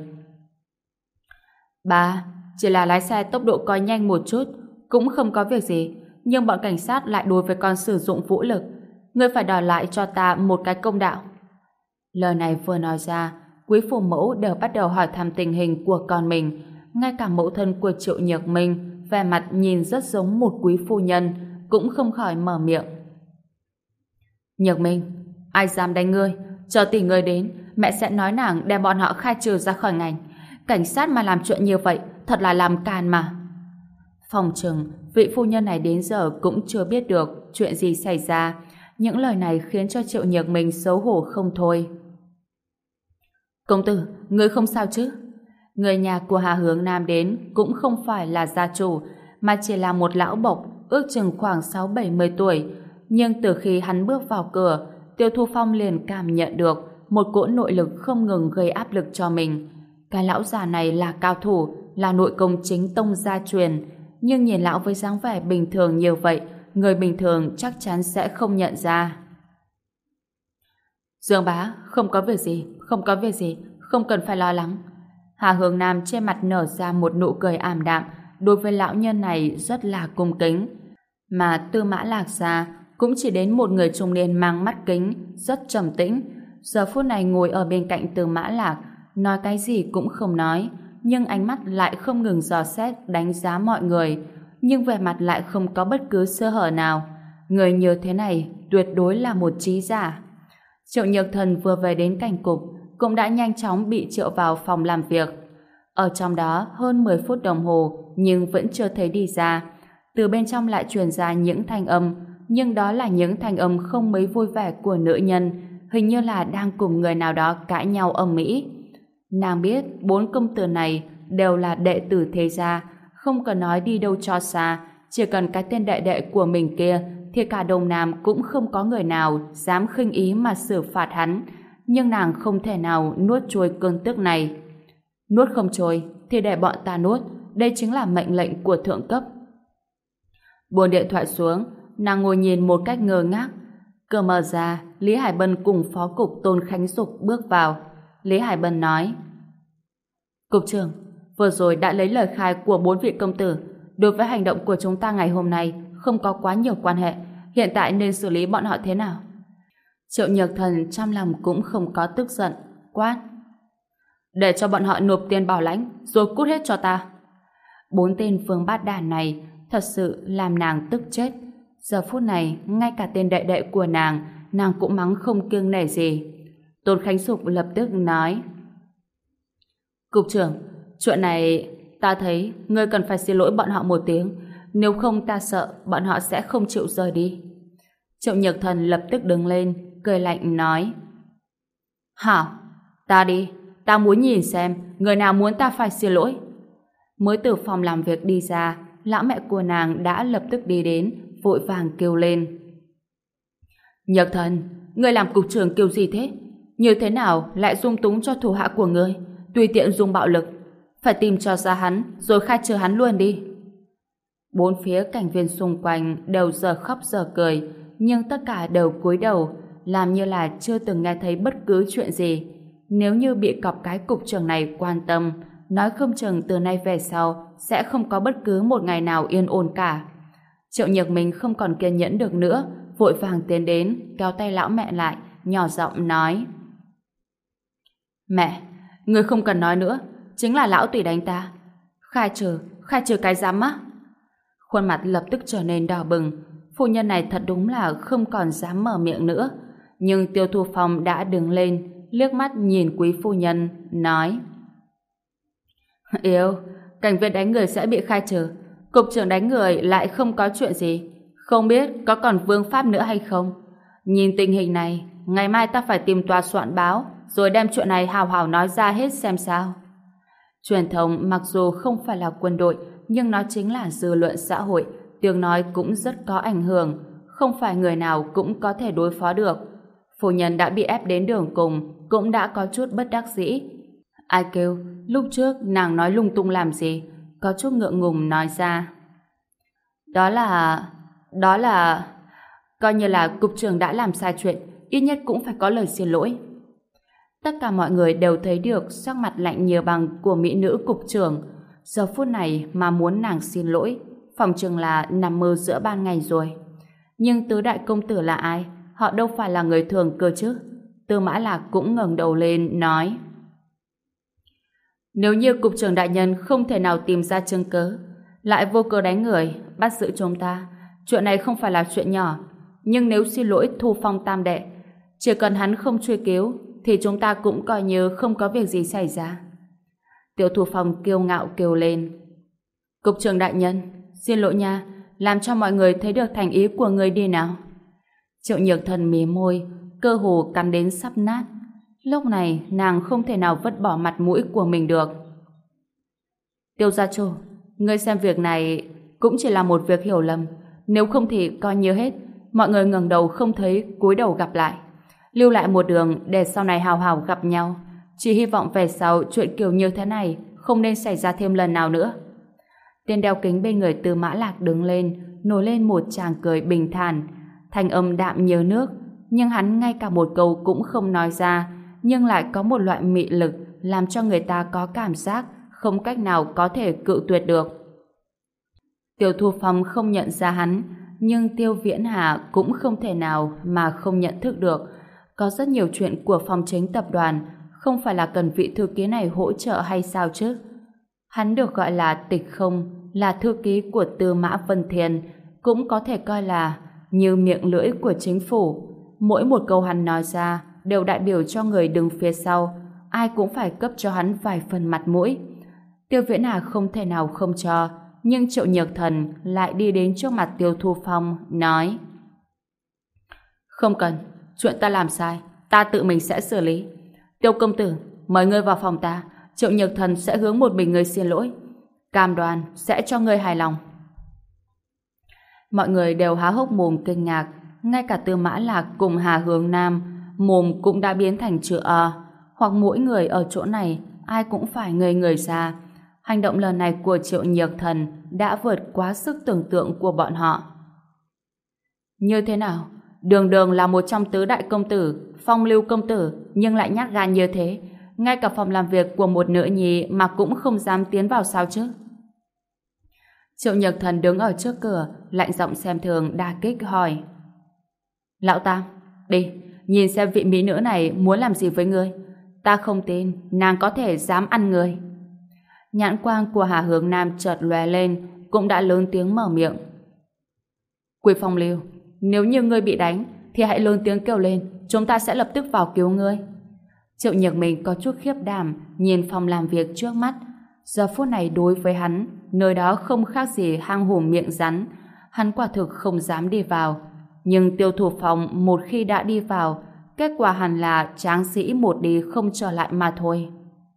Ba, chỉ là lái xe tốc độ coi nhanh một chút, cũng không có việc gì, nhưng bọn cảnh sát lại đối với con sử dụng vũ lực. Ngươi phải đòi lại cho ta một cái công đạo. Lời này vừa nói ra, quý phụ mẫu đều bắt đầu hỏi thăm tình hình của con mình. Ngay cả mẫu thân của Triệu Nhược Minh, vẻ mặt nhìn rất giống một quý phu nhân, cũng không khỏi mở miệng. Nhược Minh, ai dám đánh ngươi? Chờ tỷ ngươi đến, mẹ sẽ nói nàng đem bọn họ khai trừ ra khỏi ngành. Cảnh sát mà làm chuyện như vậy, thật là làm càn mà. Phòng chừng, vị phu nhân này đến giờ cũng chưa biết được chuyện gì xảy ra. Những lời này khiến cho Triệu Nhược Minh xấu hổ không thôi. Công tử, ngươi không sao chứ? Người nhà của Hà Hướng Nam đến cũng không phải là gia chủ, mà chỉ là một lão bộc, ước chừng khoảng 6-70 tuổi. Nhưng từ khi hắn bước vào cửa, Tiêu Thu Phong liền cảm nhận được một cỗ nội lực không ngừng gây áp lực cho mình. Cái lão già này là cao thủ, là nội công chính tông gia truyền, nhưng nhìn lão với dáng vẻ bình thường như vậy, người bình thường chắc chắn sẽ không nhận ra. Dương bá, không có việc gì, không có việc gì, không cần phải lo lắng. Hà Hướng Nam trên mặt nở ra một nụ cười ảm đạm, đối với lão nhân này rất là cung kính. Mà Tư Mã Lạc gia cũng chỉ đến một người trung niên mang mắt kính, rất trầm tĩnh. Giờ phút này ngồi ở bên cạnh Tư Mã Lạc, nói cái gì cũng không nói, nhưng ánh mắt lại không ngừng dò xét đánh giá mọi người, nhưng vẻ mặt lại không có bất cứ sơ hở nào. Người như thế này tuyệt đối là một trí giả. Triệu Nhược Thần vừa về đến cảnh cục cũng đã nhanh chóng bị triệu vào phòng làm việc. Ở trong đó hơn 10 phút đồng hồ nhưng vẫn chưa thấy đi ra. Từ bên trong lại truyền ra những thanh âm, nhưng đó là những thanh âm không mấy vui vẻ của nữ nhân, hình như là đang cùng người nào đó cãi nhau ầm ĩ. Nàng biết 4 công tử này đều là đệ tử thế gia, không cần nói đi đâu cho xa, chỉ cần cái tên đệ đệ của mình kia thì cả Đông Nam cũng không có người nào dám khinh ý mà xử phạt hắn, nhưng nàng không thể nào nuốt trôi cơn tức này. Nuốt không trôi thì để bọn ta nuốt, đây chính là mệnh lệnh của thượng cấp. Buông điện thoại xuống, nàng ngồi nhìn một cách ngơ ngác. Cửa mở ra, Lý Hải Bân cùng phó cục Tôn Khánh Dục bước vào. Lý Hải Bân nói: Cục trưởng, vừa rồi đã lấy lời khai của 4 vị công tử. Đối với hành động của chúng ta ngày hôm nay không có quá nhiều quan hệ. Hiện tại nên xử lý bọn họ thế nào? Triệu Nhược Thần trong lòng cũng không có tức giận, quát: Để cho bọn họ nộp tiền bảo lãnh rồi cút hết cho ta. 4 tên vương bát đàn này thật sự làm nàng tức chết. Giờ phút này ngay cả tên đệ đệ của nàng cũng mắng không kiêng nể gì. Tôn Khánh Dục lập tức nói: Cục trưởng, chuyện này ta thấy ngươi cần phải xin lỗi bọn họ một tiếng. nếu không ta sợ bọn họ sẽ không chịu rời đi. Triệu Nhược Thần lập tức đứng lên, cười lạnh nói: Hảo, ta đi, ta muốn nhìn xem người nào muốn ta phải xin lỗi. Mới từ phòng làm việc đi ra, lão mẹ của nàng đã lập tức đi đến, vội vàng kêu lên: Nhược Thần, ngươi làm cục trưởng kiểu gì thế? Như thế nào lại dung túng cho thủ hạ của ngươi, tùy tiện dùng bạo lực? Phải tìm cho ra hắn, rồi khai trừ hắn luôn đi. Bốn phía cảnh viên xung quanh đều giờ khóc giờ cười, nhưng tất cả đều cúi đầu, làm như là chưa từng nghe thấy bất cứ chuyện gì. Nếu như bị cọp cái cục trưởng này quan tâm, nói không chừng từ nay về sau sẽ không có bất cứ một ngày nào yên ổn cả. Triệu Nhược Minh không còn kiên nhẫn được nữa, vội vàng tiến đến, kéo tay lão mẹ lại, nhỏ giọng nói: Mẹ, người không cần nói nữa, chính là lão tùy đánh ta. Khai trừ cái dám á? Khuôn mặt lập tức trở nên đỏ bừng. Phu nhân này thật đúng là không còn dám mở miệng nữa. Nhưng Tiêu Thu Phong đã đứng lên, liếc mắt nhìn quý phu nhân, nói: Yêu, cảnh viên đánh người sẽ bị khai trừ, cục trưởng đánh người lại không có chuyện gì, không biết có còn vương pháp nữa hay không. Nhìn tình hình này, ngày mai ta phải tìm tòa soạn báo, rồi đem chuyện này hào hào nói ra hết xem sao. Truyền thông mặc dù không phải là quân đội, nhưng nó chính là dư luận xã hội, tiếng nói cũng rất có ảnh hưởng, không phải người nào cũng có thể đối phó được. Phu nhân đã bị ép đến đường cùng, cũng đã có chút bất đắc dĩ. Ai kêu, lúc trước nàng nói lung tung làm gì, có chút ngượng ngùng nói ra: Đó là... Coi như là cục trưởng đã làm sai chuyện, ít nhất cũng phải có lời xin lỗi. Tất cả mọi người đều thấy được sắc mặt lạnh như băng của mỹ nữ cục trưởng. Giờ phút này mà muốn nàng xin lỗi, phòng chừng là nằm mơ giữa ban ngày rồi. Nhưng tứ đại công tử là ai? Họ đâu phải là người thường cơ chứ. Tư Mã Lạc cũng ngẩng đầu lên nói: Nếu như cục trưởng đại nhân không thể nào tìm ra chứng cớ, lại vô cớ đánh người, bắt giữ chúng ta, chuyện này không phải là chuyện nhỏ. Nhưng nếu xin lỗi Thu Phong tam đệ, chỉ cần hắn không truy cứu, thì chúng ta cũng coi như không có việc gì xảy ra. Tiểu Thu Phong kiêu ngạo kêu lên: Cục trưởng đại nhân, xin lỗi nha, làm cho mọi người thấy được thành ý của người đi nào. Triệu Nhược Thần mí môi, cơ hồ cắn đến sắp nát. Lúc này nàng không thể nào vứt bỏ mặt mũi của mình được. Tiêu gia chủ, ngươi xem việc này cũng chỉ là một việc hiểu lầm, nếu không thì coi như hết. Mọi người ngẩng đầu không thấy, cúi đầu gặp lại, lưu lại một đường để sau này hào hào gặp nhau. Chỉ hy vọng về sau chuyện kiểu như thế này không nên xảy ra thêm lần nào nữa. Tên đeo kính bên người Tư Mã Lạc đứng lên, nổi lên một tràng cười bình thản, thanh âm đạm như nước, nhưng hắn ngay cả một câu cũng không nói ra, nhưng lại có một loại mị lực làm cho người ta có cảm giác không cách nào có thể cự tuyệt được. Tiêu Thu Phong không nhận ra hắn, nhưng Tiêu Viễn Hà cũng không thể nào mà không nhận thức được. Có rất nhiều chuyện của phòng chính tập đoàn không phải là cần vị thư ký này hỗ trợ hay sao chứ? Hắn được gọi là Tịch Không, là thư ký của Tư Mã Vân Thiên, cũng có thể coi là như miệng lưỡi của chính phủ. Mỗi một câu hắn nói ra đều đại biểu cho người đứng phía sau, ai cũng phải cấp cho hắn vài phần mặt mũi. Tiêu Viễn Hà không thể nào không cho, nhưng Triệu Nhược Thần lại đi đến trước mặt Tiêu Thu Phong, nói: Không cần, chuyện ta làm sai, ta tự mình sẽ xử lý. Tiêu công tử, mời ngươi vào phòng ta, Triệu Nhược Thần sẽ hướng một mình ngươi xin lỗi. Cam đoan sẽ cho ngươi hài lòng. Mọi người đều há hốc mồm kinh ngạc, ngay cả Tư Mã Lạc cùng Hà Hướng Nam, mồm cũng đã biến thành chữ A, hoặc mỗi người ở chỗ này ai cũng phải ngây người ra. Hành động lần này của Triệu Nhược Thần đã vượt quá sức tưởng tượng của bọn họ. Như thế nào? Đường đường là một trong tứ đại công tử, phong lưu công tử, nhưng lại nhát gan như thế. Ngay cả phòng làm việc của một nữ nhi mà cũng không dám tiến vào sao chứ? Triệu Nhược Thần đứng ở trước cửa, lạnh giọng xem thường đả kích hỏi: Lão Tam, đi, nhìn xem vị mỹ nữ này muốn làm gì với ngươi. Ta không tin nàng có thể dám ăn ngươi. Nhãn quang của Hà Hướng Nam chợt lóe lên, cũng đã lớn tiếng mở miệng: Quý Phong Lưu, nếu như ngươi bị đánh thì hãy lớn tiếng kêu lên, chúng ta sẽ lập tức vào cứu ngươi. Triệu Nhược Minh có chút khiếp đảm nhìn phòng làm việc trước mắt. Giờ phút này đối với hắn, nơi đó không khác gì hang hùm miệng rắn. Hắn quả thực không dám đi vào. Nhưng Tiêu Thụ Phong một khi đã đi vào, kết quả hẳn là tráng sĩ một đi không trở lại mà thôi.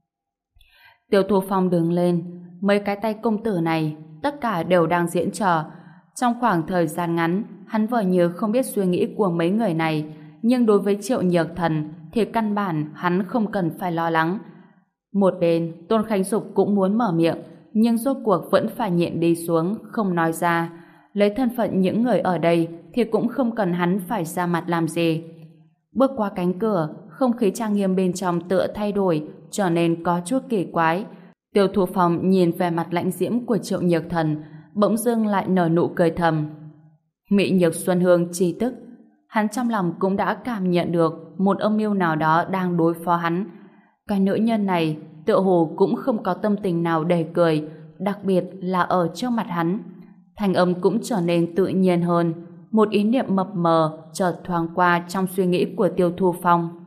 Tiêu Thụ Phong đứng lên, mấy cái tay công tử này tất cả đều đang diễn trò. Trong khoảng thời gian ngắn, hắn vờ như không biết suy nghĩ của mấy người này, nhưng đối với Triệu Nhược Thần thì căn bản hắn không cần phải lo lắng. Một bên, Tôn Khánh Dục cũng muốn mở miệng, nhưng rốt cuộc vẫn phải nhịn đi xuống, không nói ra. Lấy thân phận những người ở đây thì cũng không cần hắn phải ra mặt làm gì. Bước qua cánh cửa, không khí trang nghiêm bên trong tựa thay đổi, trở nên có chút kỳ quái. Tiêu Thụ Phong nhìn về mặt lãnh diễm của Triệu Nhược Thần, bỗng dưng lại nở nụ cười thầm. Mị Nhược Xuân Hương chi tức, hắn trong lòng cũng đã cảm nhận được một âm mưu nào đó đang đối phó hắn. Cái nữ nhân này tựa hồ cũng không có tâm tình nào để cười, đặc biệt là ở trước mặt hắn. Thanh âm cũng trở nên tự nhiên hơn, một ý niệm mập mờ chợt thoáng qua trong suy nghĩ của Tiêu Thụ Phong.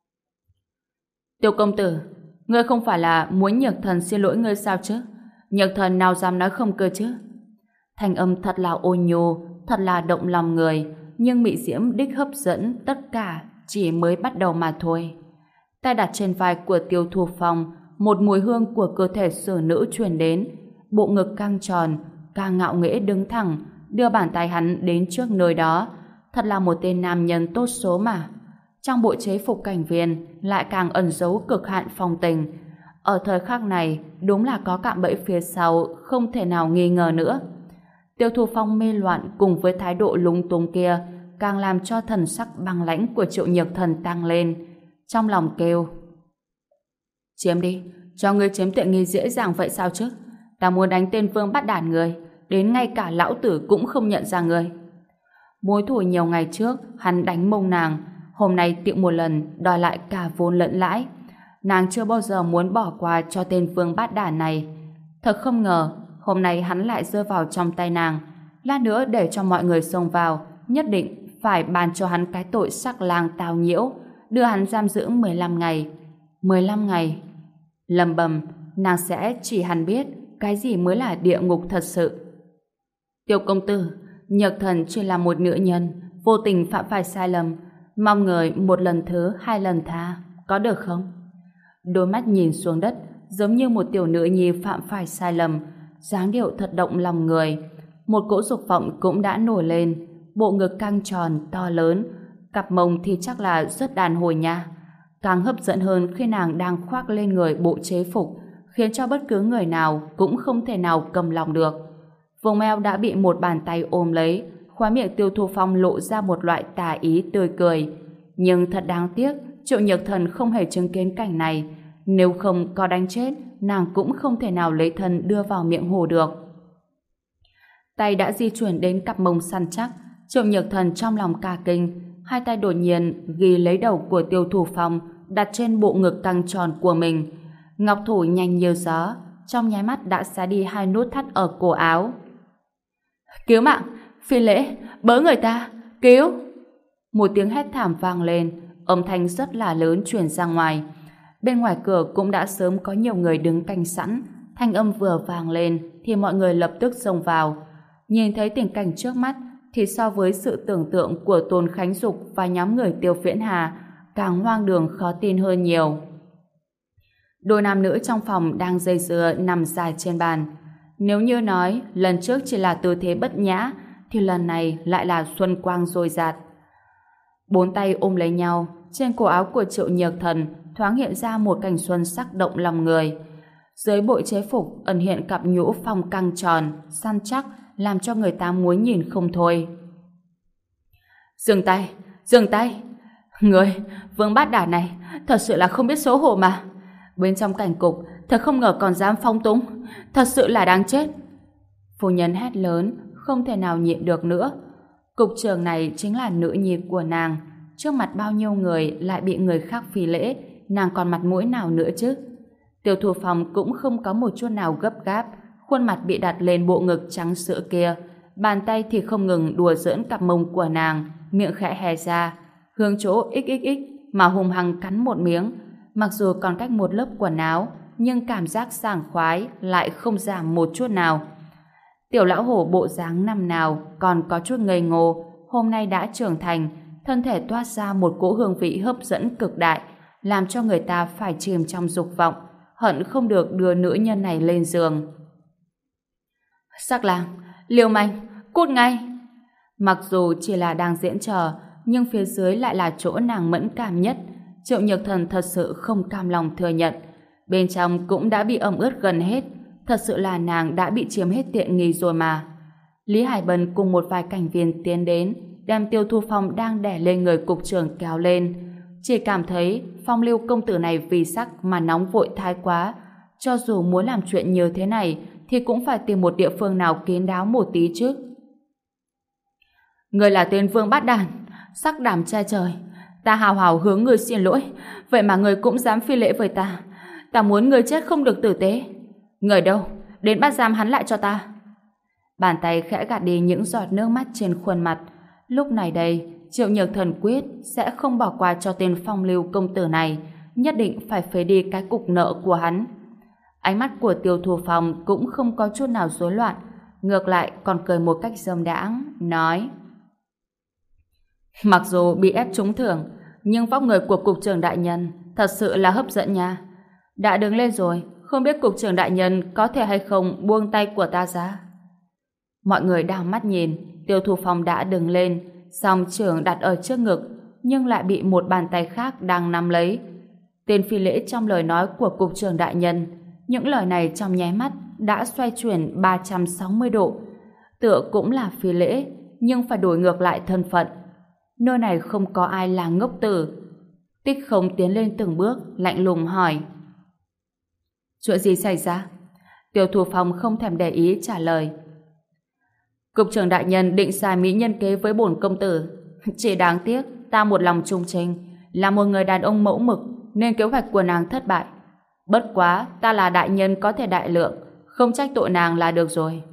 Tiêu công tử, ngươi không phải là muốn Nhược Thần xin lỗi ngươi sao chứ? Nhược Thần nào dám nói không cơ chứ? Thanh âm thật là ôn nhu, thật là động lòng người, nhưng mị diễm đích hấp dẫn tất cả chỉ mới bắt đầu mà thôi. Tay đặt trên vai của Tiêu Thụ Phong, một mùi hương của cơ thể xử nữ truyền đến, bộ ngực căng tròn, càng ngạo nghễ đứng thẳng, đưa bàn tay hắn đến trước nơi đó. Thật là một tên nam nhân tốt số mà. Trong bộ chế phục cảnh viên lại càng ẩn giấu cực hạn phong tình. Ở thời khắc này, đúng là có cạm bẫy phía sau, không thể nào nghi ngờ nữa. Tiêu Thụ Phong mê loạn cùng với thái độ lúng túng kia càng làm cho thần sắc băng lãnh của Triệu Nhược Thần tăng lên. Trong lòng kêu: chiếm đi, cho ngươi chiếm tiện nghi dễ dàng vậy sao chứ? Ta muốn đánh tên Vương bắt đản người, đến ngay cả lão tử cũng không nhận ra người. Mối thù nhiều ngày trước hắn đánh mông nàng, hôm nay tiệu một lần đòi lại cả vốn lẫn lãi. Nàng chưa bao giờ muốn bỏ qua cho tên Vương bát đản này. Thật không ngờ hôm nay hắn lại rơi vào trong tay nàng. Lát nữa để cho mọi người xông vào, nhất định phải ban cho hắn cái tội sắc lang tào nhiễu, đưa hắn giam giữ 15 ngày. 15 ngày. Lầm bầm, nàng sẽ chỉ hắn biết cái gì mới là địa ngục thật sự. Tiêu công tử, Nhược Thần chỉ là một nữ nhân, vô tình phạm phải sai lầm, mong người một lần thứ 2 lần tha, có được không? Đôi mắt nhìn xuống đất, giống như một tiểu nữ nhi phạm phải sai lầm, dáng điệu thật động lòng người. Một cỗ dục vọng cũng đã nổi lên, bộ ngực căng tròn, to lớn, cặp mông thì chắc là rất đàn hồi nha. Càng hấp dẫn hơn khi nàng đang khoác lên người bộ chế phục, khiến cho bất cứ người nào cũng không thể nào cầm lòng được. Vùng eo đã bị một bàn tay ôm lấy, khóe miệng Tiêu Thụ Phong lộ ra một loại tà ý tươi cười. Nhưng thật đáng tiếc, Triệu Nhược Thần không hề chứng kiến cảnh này. Nếu không có đánh chết, nàng cũng không thể nào lấy thân đưa vào miệng hồ được. Tay đã di chuyển đến cặp mông săn chắc, Triệu Nhược Thần trong lòng cả kinh, hai tay đột nhiên ghi lấy đầu của Tiêu Thụ Phong đặt trên bộ ngực căng tròn của mình. Ngọc thủ nhanh như gió, trong nháy mắt đã xé đi 2 nút thắt ở cổ áo. Cứu mạng, phi lễ, bớ người ta, cứu! Một tiếng hét thảm vang lên, âm thanh rất là lớn truyền ra ngoài. Bên ngoài cửa cũng đã sớm có nhiều người đứng canh sẵn. Thanh âm vừa vang lên thì mọi người lập tức xông vào. Nhìn thấy tình cảnh trước mắt thì so với sự tưởng tượng của Tôn Khánh Dục và nhóm người Tiêu Viễn Hà càng hoang đường khó tin hơn nhiều. Đôi nam nữ trong phòng đang dây dưa nằm dài trên bàn. Nếu như nói lần trước chỉ là tư thế bất nhã thì lần này lại là xuân quang dồi dạt. 4 tay ôm lấy nhau, trên cổ áo của Triệu Nhược Thần thoáng hiện ra một cảnh xuân sắc động lòng người. Dưới bộ chế phục ẩn hiện cặp nhũ phong căng tròn, săn chắc, làm cho người ta muốn nhìn không thôi. Dừng tay, dừng tay! Người, Vương bát đản này, thật sự là không biết xấu hổ mà. Bên trong cảnh cục, thật không ngờ còn dám phóng túng, thật sự là đáng chết. Phu nhân hét lớn, không thể nào nhịn được nữa. Cục trưởng này chính là nữ nhi của nàng, trước mặt bao nhiêu người lại bị người khác phi lễ, nàng còn mặt mũi nào nữa chứ? Tiêu Thụ Phong cũng không có một chút nào gấp gáp, khuôn mặt bị đặt lên bộ ngực trắng sữa kia, bàn tay thì không ngừng đùa giỡn cặp mông của nàng, miệng khẽ hé ra, hướng chỗ xxx mà hung hăng cắn một miếng. Mặc dù còn cách một lớp quần áo, nhưng cảm giác sảng khoái lại không giảm một chút nào. Tiểu lão hổ bộ dáng năm nào còn có chút ngây ngô, hôm nay đã trưởng thành, thân thể toát ra một cỗ hương vị hấp dẫn cực đại, làm cho người ta phải chìm trong dục vọng, hận không được đưa nữ nhân này lên giường. Sắc lang, liều manh, cút ngay! Mặc dù chỉ là đang diễn trò, nhưng phía dưới lại là chỗ nàng mẫn cảm nhất. Triệu Nhược Thần thật sự không cam lòng thừa nhận. Bên trong cũng đã bị ẩm ướt gần hết. Thật sự là nàng đã bị chiếm hết tiện nghi rồi mà. Lý Hải Bân cùng một vài cảnh viên tiến đến, đem Tiêu Thu Phong đang đè lên người cục trưởng kéo lên. Chỉ cảm thấy Phong Lưu công tử này vì sắc mà nóng vội thái quá. Cho dù muốn làm chuyện như thế này thì cũng phải tìm một địa phương nào kín đáo một tí chứ. Người là tên Vương Bát Đàn, sắc đảm che trời. Ta hào hào hướng người xin lỗi, vậy mà người cũng dám phi lễ với ta. Ta muốn người chết không được tử tế. Người đâu? Đến bắt giam hắn lại cho ta. Bàn tay khẽ gạt đi những giọt nước mắt trên khuôn mặt. Lúc này đây, Triệu Nhược Thần quyết sẽ không bỏ qua cho tên Phong Lưu công tử này, nhất định phải phế đi cái cục nợ của hắn. Ánh mắt của Tiêu Thu Phong cũng không có chút nào rối loạn, ngược lại còn cười một cách dâm đãng, nói: Mặc dù bị ép trúng thưởng, nhưng vóc người của cục trưởng đại nhân thật sự là hấp dẫn nha. Đã đứng lên rồi, không biết cục trưởng đại nhân có thể hay không buông tay của ta ra. Mọi người đảo mắt nhìn, Tiêu Thu Phong đã đứng lên, song trưởng đặt ở trước ngực, nhưng lại bị một bàn tay khác đang nắm lấy. Tên phi lễ trong lời nói của cục trưởng đại nhân, những lời này trong nháy mắt đã xoay chuyển 360 độ. Tựa cũng là phi lễ, nhưng phải đổi ngược lại thân phận. Nơi này không có ai là ngốc tử. Tích Không tiến lên từng bước, lạnh lùng hỏi: Chuyện gì xảy ra? Tiêu Thu Phong không thèm để ý trả lời: Cục trưởng đại nhân định xài mỹ nhân kế với bổn công tử. Chỉ đáng tiếc ta một lòng trung trình, là một người đàn ông mẫu mực, nên kế hoạch của nàng thất bại. Bất quá ta là đại nhân có thể đại lượng, không trách tội nàng là được rồi.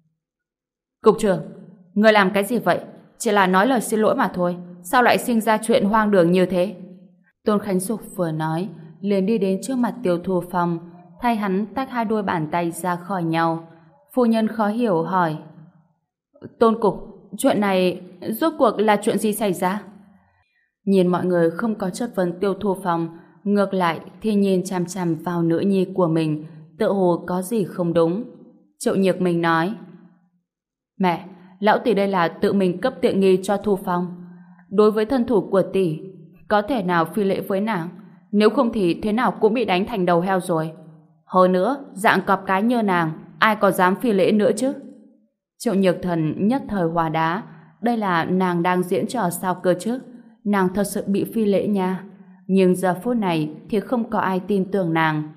Cục trưởng, người làm cái gì vậy? Chỉ là nói lời xin lỗi mà thôi, sao lại sinh ra chuyện hoang đường như thế? Tôn Khánh Dục vừa nói, liền đi đến trước mặt Tiêu Thu Phong, thay hắn tách hai đôi bàn tay ra khỏi nhau. Phu nhân khó hiểu hỏi: Tôn Cục, chuyện này rốt cuộc là chuyện gì xảy ra? Nhìn mọi người không có chất vấn Tiêu Thu Phong, ngược lại thì nhìn chằm chằm vào nữ nhi của mình, tựa hồ có gì không đúng. Triệu Nhược Minh nói: Mẹ, lão tỷ đây là tự mình cấp tiện nghi cho Thu Phong. Đối với thân thủ của tỷ, có thể nào phi lễ với nàng? Nếu không thì thế nào cũng bị đánh thành đầu heo rồi. Hơn nữa, dạng cọp cái như nàng, ai có dám phi lễ nữa chứ? Triệu Nhược Thần nhất thời hóa đá. Đây là nàng đang diễn trò sao cơ chứ? Nàng thật sự bị phi lễ nha. Nhưng giờ phút này thì không có ai tin tưởng nàng.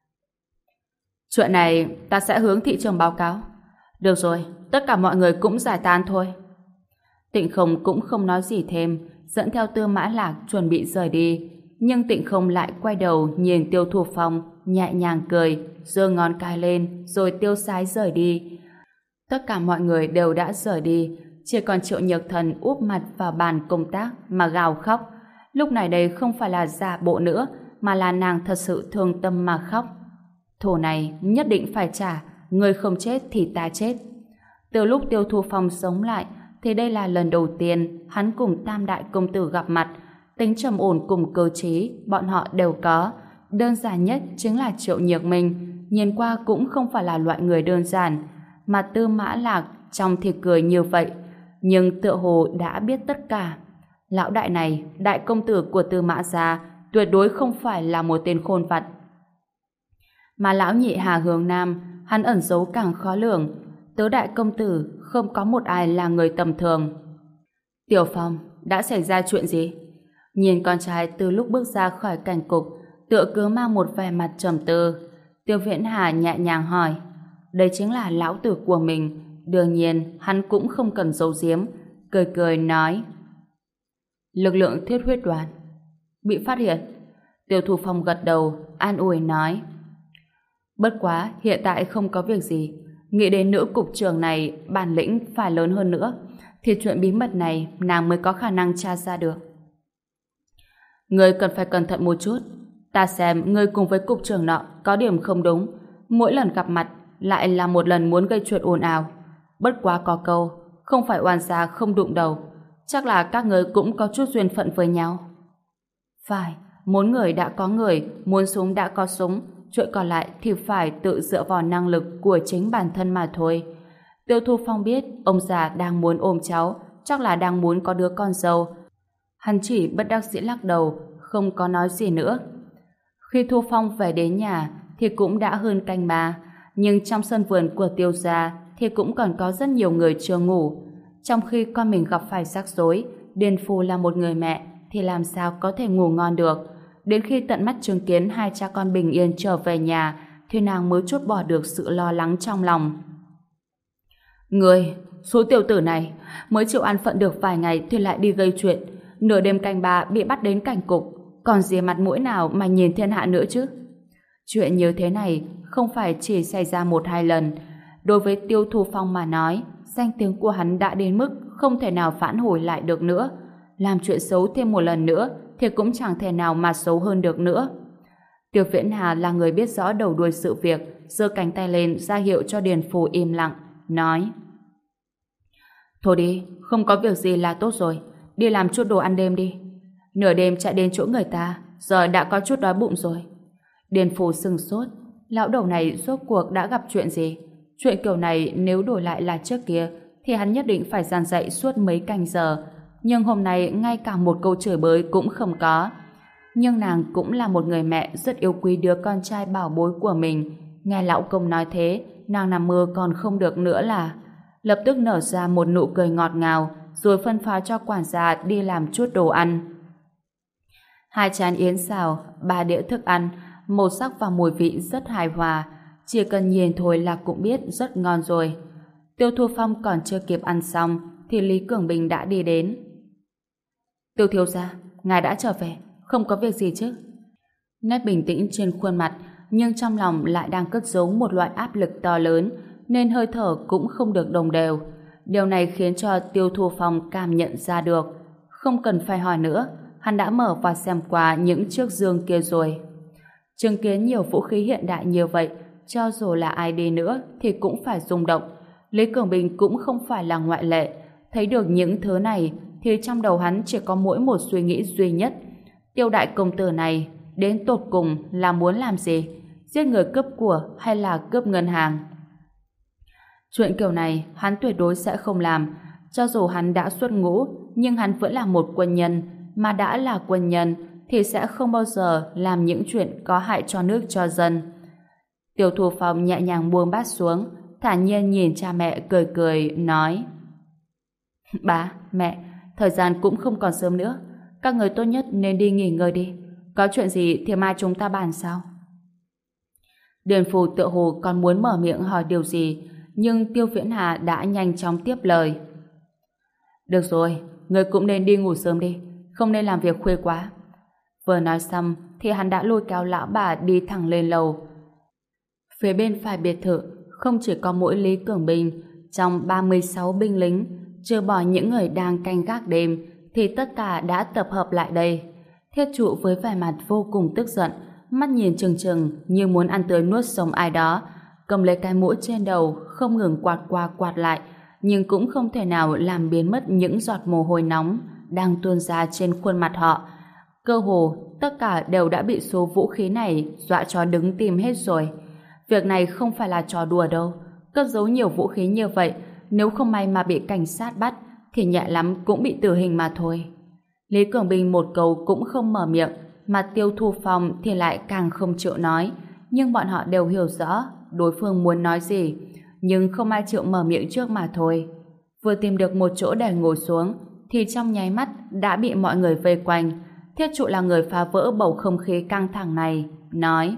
Chuyện này ta sẽ hướng thị trường báo cáo. Được rồi, tất cả mọi người cũng giải tán thôi. Tịnh Không cũng không nói gì thêm, dẫn theo Tư Mã Lạc chuẩn bị rời đi. Nhưng Tịnh Không lại quay đầu nhìn Tiêu Thu Phong, nhẹ nhàng cười, giơ ngón cái lên rồi tiêu sái rời đi. Tất cả mọi người đều đã rời đi, chỉ còn Triệu Nhược Thần úp mặt vào bàn công tác mà gào khóc. Lúc này đây không phải là giả bộ nữa, mà là nàng thật sự thương tâm mà khóc. Thù này nhất định phải trả, người không chết thì ta chết. Từ lúc Tiêu Thu Phong sống lại, thì đây là lần đầu tiên hắn cùng Tam Đại Công Tử gặp mặt. Tính trầm ổn cùng cơ trí bọn họ đều có. Đơn giản nhất chính là Triệu Nhược Minh, nhìn qua cũng không phải là loại người đơn giản. Mà Tư Mã Lạc trong thì cười như vậy, nhưng tựa hồ đã biết tất cả. Lão đại này, đại công tử của Tư Mã gia, tuyệt đối không phải là một tên khôn vặt. Mà lão nhị Hà Hướng Nam, hắn ẩn giấu càng khó lường. Tứ đại công tử không có một ai là người tầm thường. Tiểu Phong, đã xảy ra chuyện gì? Nhìn con trai từ lúc bước ra khỏi cảnh cục, tựa cứ mang một vẻ mặt trầm tư. Tiêu Viễn Hà nhẹ nhàng hỏi. Đây chính là lão tử của mình, đương nhiên hắn cũng không cần giấu giếm, cười cười nói: Lực lượng thiết huyết đoàn bị phát hiện. Tiêu Thu Phong gật đầu, an ủi nói: Bất quá hiện tại không có việc gì, nghĩ đến nữ cục trưởng này bản lĩnh phải lớn hơn nữa, thì chuyện bí mật này nàng mới có khả năng tra ra được. Người cần phải cẩn thận một chút, Ta xem ngươi cùng với cục trưởng nọ có điểm không đúng. Mỗi lần gặp mặt lại là một lần muốn gây chuyện ồn ào. Bất quá có câu, không phải oan gia không đụng đầu. Chắc là các ngươi cũng có chút duyên phận với nhau. Phải, muốn người đã có người, muốn súng đã có súng. Chuyện còn lại thì phải tự dựa vào năng lực của chính bản thân mà thôi. Tiêu Thu Phong biết ông già đang muốn ôm cháu, chắc là đang muốn có đứa con dâu. Hắn chỉ bất đắc dĩ lắc đầu, không có nói gì nữa. Khi Thu Phong về đến nhà thì cũng đã hơn canh ba, nhưng trong sân vườn của Tiêu gia thì cũng còn có rất nhiều người chưa ngủ. Trong khi con mình gặp phải rắc rối, Điền Phù là một người mẹ thì làm sao có thể ngủ ngon được. Đến khi tận mắt chứng kiến hai cha con bình yên trở về nhà thì nàng mới trút bỏ được sự lo lắng trong lòng. Người, số tiểu tử này mới chịu ăn phận được vài ngày thì lại đi gây chuyện. Nửa đêm canh ba bị bắt đến cảnh cục, còn gì mặt mũi nào mà nhìn thiên hạ nữa chứ. Chuyện như thế này không phải chỉ xảy ra một hai lần. Đối với Tiêu Thu Phong mà nói, danh tiếng của hắn đã đến mức không thể nào phản hồi lại được nữa. Làm chuyện xấu thêm một lần nữa thì cũng chẳng thể nào mà xấu hơn được nữa. Tiêu Viễn Hà là người biết rõ đầu đuôi sự việc, giơ cánh tay lên ra hiệu cho Điền Phù im lặng, nói: Thôi đi, không có việc gì là tốt rồi, đi làm chút đồ ăn đêm đi. Nửa đêm chạy đến chỗ người ta, giờ đã có chút đói bụng rồi. Điền Phù sừng sốt, lão đầu này rốt cuộc đã gặp chuyện gì? Chuyện kiểu này nếu đổi lại là trước kia thì hắn nhất định phải dàn dạy suốt mấy canh giờ, nhưng hôm nay ngay cả một câu chửi bới cũng không có. Nhưng nàng cũng là một người mẹ rất yêu quý đứa con trai bảo bối của mình. Nghe lão công nói thế, nàng nằm mơ còn không được nữa là. Lập tức nở ra một nụ cười ngọt ngào, rồi phân phó cho quản gia đi làm chút đồ ăn. 2 chén yến xào, 3 đĩa thức ăn, màu sắc và mùi vị rất hài hòa, chỉ cần nhìn thôi là cũng biết rất ngon rồi. Tiêu Thu Phong còn chưa kịp ăn xong thì Lý Cường Bình đã đi đến. Tiêu thiếu gia, ngài đã trở về, không có việc gì chứ? Nét bình tĩnh trên khuôn mặt, nhưng trong lòng lại đang cất giấu một loại áp lực to lớn, nên hơi thở cũng không được đồng đều. Điều này khiến cho Tiêu Thu Phong cảm nhận ra được. Không cần phải hỏi nữa, hắn đã mở và xem qua những chiếc giường kia rồi. Chứng kiến nhiều vũ khí hiện đại như vậy, cho dù là ai đi nữa thì cũng phải rung động. Lý Cường Bình cũng không phải là ngoại lệ. Thấy được những thứ này thì trong đầu hắn chỉ có mỗi một suy nghĩ duy nhất. Tiêu đại công tử này đến tột cùng là muốn làm gì? Giết người cướp của hay là cướp ngân hàng? Chuyện kiểu này hắn tuyệt đối sẽ không làm. Cho dù hắn đã xuất ngũ, nhưng hắn vẫn là một quân nhân, mà đã là quân nhân thì sẽ không bao giờ làm những chuyện có hại cho nước cho dân. Tiêu Thu Phong nhẹ nhàng buông bát xuống, thản nhiên nhìn cha mẹ cười cười nói: Ba, mẹ, thời gian cũng không còn sớm nữa, các người tốt nhất nên đi nghỉ ngơi đi. Có chuyện gì thì mai chúng ta bàn sau. Điền Phù tựa hồ còn muốn mở miệng hỏi điều gì, nhưng Tiêu Viễn Hà đã nhanh chóng tiếp lời. Được rồi, người cũng nên đi ngủ sớm đi, không nên làm việc khuya quá. Vừa nói xong thì hắn đã lôi kéo lão bà đi thẳng lên lầu. Phía bên phải biệt thự không chỉ có mỗi Lý Cường Bình, trong 36 binh lính, trừ bỏ những người đang canh gác đêm, thì tất cả đã tập hợp lại đây. Thiết trụ với vẻ mặt vô cùng tức giận, mắt nhìn trừng trừng như muốn ăn tươi nuốt sống ai đó, cầm lấy cái mũ trên đầu không ngừng quạt qua quạt lại, nhưng cũng không thể nào làm biến mất những giọt mồ hôi nóng đang tuôn ra trên khuôn mặt họ. Cơ hồ tất cả đều đã bị số vũ khí này dọa cho đứng tim hết rồi. Việc này không phải là trò đùa đâu. Cất giấu nhiều vũ khí như vậy, nếu không may mà bị cảnh sát bắt thì nhẹ lắm cũng bị tử hình mà thôi. Lý Cường Bình một câu cũng không mở miệng, mà Tiêu Thu Phong thì lại càng không chịu nói. Nhưng bọn họ đều hiểu rõ đối phương muốn nói gì, nhưng không ai chịu mở miệng trước mà thôi. Vừa tìm được một chỗ để ngồi xuống thì trong nháy mắt đã bị mọi người vây quanh. Thiết trụ là người phá vỡ bầu không khí căng thẳng này, nói: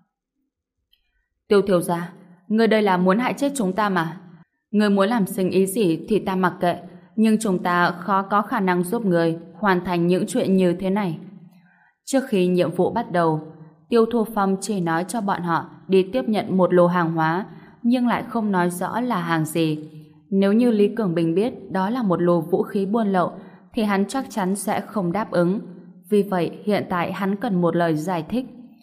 Tiêu thiếu gia, người đây là muốn hại chết chúng ta mà. Người muốn làm sinh ý gì thì ta mặc kệ, nhưng chúng ta khó có khả năng giúp người hoàn thành những chuyện như thế này. Trước khi nhiệm vụ bắt đầu, Tiêu Thu Phong chỉ nói cho bọn họ đi tiếp nhận một lô hàng hóa, nhưng lại không nói rõ là hàng gì. Nếu như Lý Cường Bình biết đó là một lô vũ khí buôn lậu thì hắn chắc chắn sẽ không đáp ứng. Vì vậy hiện tại hắn cần một lời giải thích.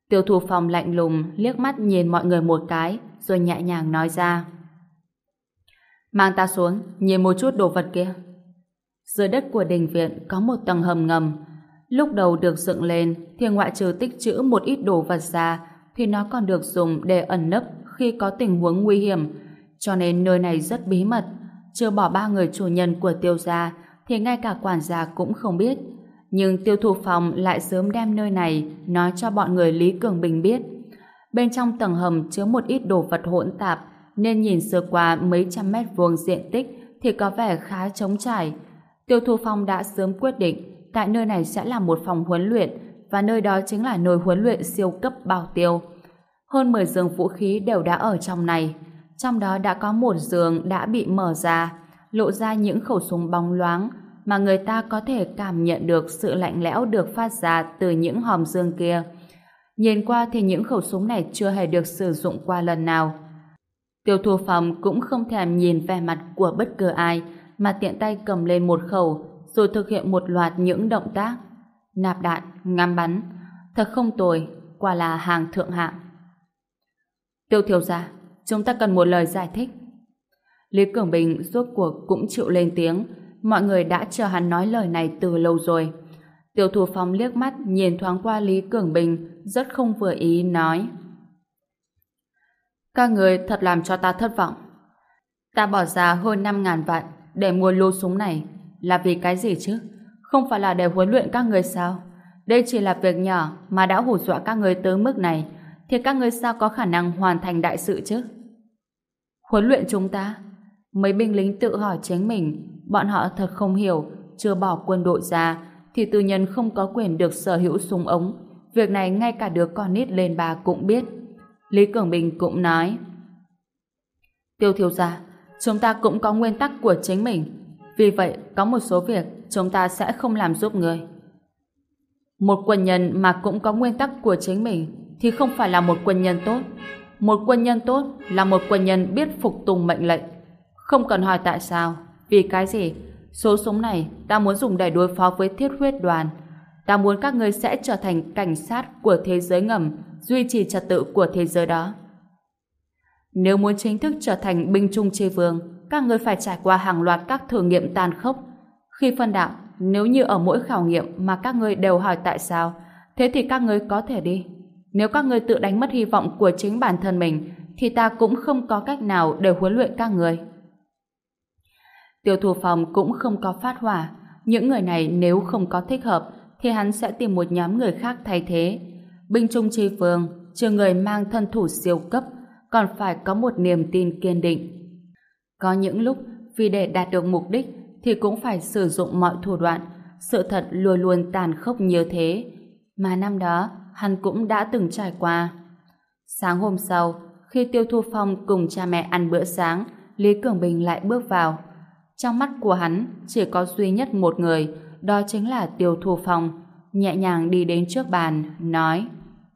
Tiêu Thu Phong lạnh lùng liếc mắt nhìn mọi người một cái, rồi nhẹ nhàng nói ra: Mang ta xuống, nhìn một chút đồ vật kia. Dưới đất của đình viện có một tầng hầm ngầm. Lúc đầu được dựng lên thì ngoại trừ tích trữ một ít đồ vật ra thì nó còn được dùng để ẩn nấp khi có tình huống nguy hiểm. Cho nên nơi này rất bí mật. Chưa bỏ 3 người chủ nhân của Tiêu gia thì ngay cả quản gia cũng không biết. Nhưng Tiêu Thu Phong lại sớm đem nơi này nói cho bọn người Lý Cường Bình biết. Bên trong tầng hầm chứa một ít đồ vật hỗn tạp, nên nhìn sơ qua mấy trăm mét vuông diện tích thì có vẻ khá trống trải. Tiêu Thu Phong đã sớm quyết định tại nơi này sẽ là một phòng huấn luyện, và nơi đó chính là nơi huấn luyện siêu cấp Bảo Tiêu. Hơn 10 giường vũ khí đều đã ở trong này. Trong đó đã có một giường đã bị mở ra, lộ ra những khẩu súng bóng loáng mà người ta có thể cảm nhận được sự lạnh lẽo được phát ra từ những hòm giường kia. Nhìn qua thì những khẩu súng này chưa hề được sử dụng qua lần nào. Tiêu Thu Phong cũng không thèm nhìn vẻ mặt của bất cứ ai, mà tiện tay cầm lên một khẩu rồi thực hiện một loạt những động tác nạp đạn, ngắm bắn. Thật không tồi, quả là hàng thượng hạng. Tiêu thiếu gia, chúng ta cần một lời giải thích. Lý Cường Bình rốt cuộc cũng chịu lên tiếng. Mọi người đã chờ hắn nói lời này từ lâu rồi. Tiêu Thu Phong liếc mắt nhìn thoáng qua Lý Cường Bình, rất không vừa ý nói: Các người thật làm cho ta thất vọng. Ta bỏ ra hơn 5.000 vạn để mua lô súng này là vì cái gì chứ? Không phải là để huấn luyện các người sao? Đây chỉ là việc nhỏ mà đã hù dọa các người tới mức này, thì các người sao có khả năng hoàn thành đại sự chứ? Huấn luyện chúng ta? Mấy binh lính tự hỏi chính mình. Bọn họ thật không hiểu, chưa bỏ quân đội ra thì tư nhân không có quyền được sở hữu súng ống. Việc này ngay cả đứa con nít lên 3 cũng biết. Lý Cường Bình cũng nói: Tiêu thiếu gia, chúng ta cũng có nguyên tắc của chính mình. Vì vậy, có một số việc chúng ta sẽ không làm giúp người. Một quân nhân mà cũng có nguyên tắc của chính mình thì không phải là một quân nhân tốt. Một quân nhân tốt là một quân nhân biết phục tùng mệnh lệnh. Không cần hỏi tại sao, vì cái gì. Số súng này ta muốn dùng để đối phó với thiết huyết đoàn. Ta muốn các ngươi sẽ trở thành cảnh sát của thế giới ngầm, duy trì trật tự của thế giới đó. Nếu muốn chính thức trở thành binh trung tri vương, các ngươi phải trải qua hàng loạt các thử nghiệm tàn khốc. Khi phân đạo, nếu như ở mỗi khảo nghiệm mà các ngươi đều hỏi tại sao, thế thì các ngươi có thể đi. Nếu các ngươi tự đánh mất hy vọng của chính bản thân mình, thì ta cũng không có cách nào để huấn luyện các ngươi. Tiêu Thu Phong cũng không có phát hỏa. Những người này nếu không có thích hợp, thì hắn sẽ tìm một nhóm người khác thay thế. Binh trung tri vương, trừ người mang thân thủ siêu cấp, còn phải có một niềm tin kiên định. Có những lúc, vì để đạt được mục đích, thì cũng phải sử dụng mọi thủ đoạn. Sự thật luôn luôn tàn khốc như thế. Mà năm đó, hắn cũng đã từng trải qua. Sáng hôm sau, khi Tiêu Thu Phong cùng cha mẹ ăn bữa sáng, Lý Cường Bình lại bước vào. Trong mắt của hắn chỉ có duy nhất một người, đó chính là Tiêu Thu Phong. Nhẹ nhàng đi đến trước bàn, nói: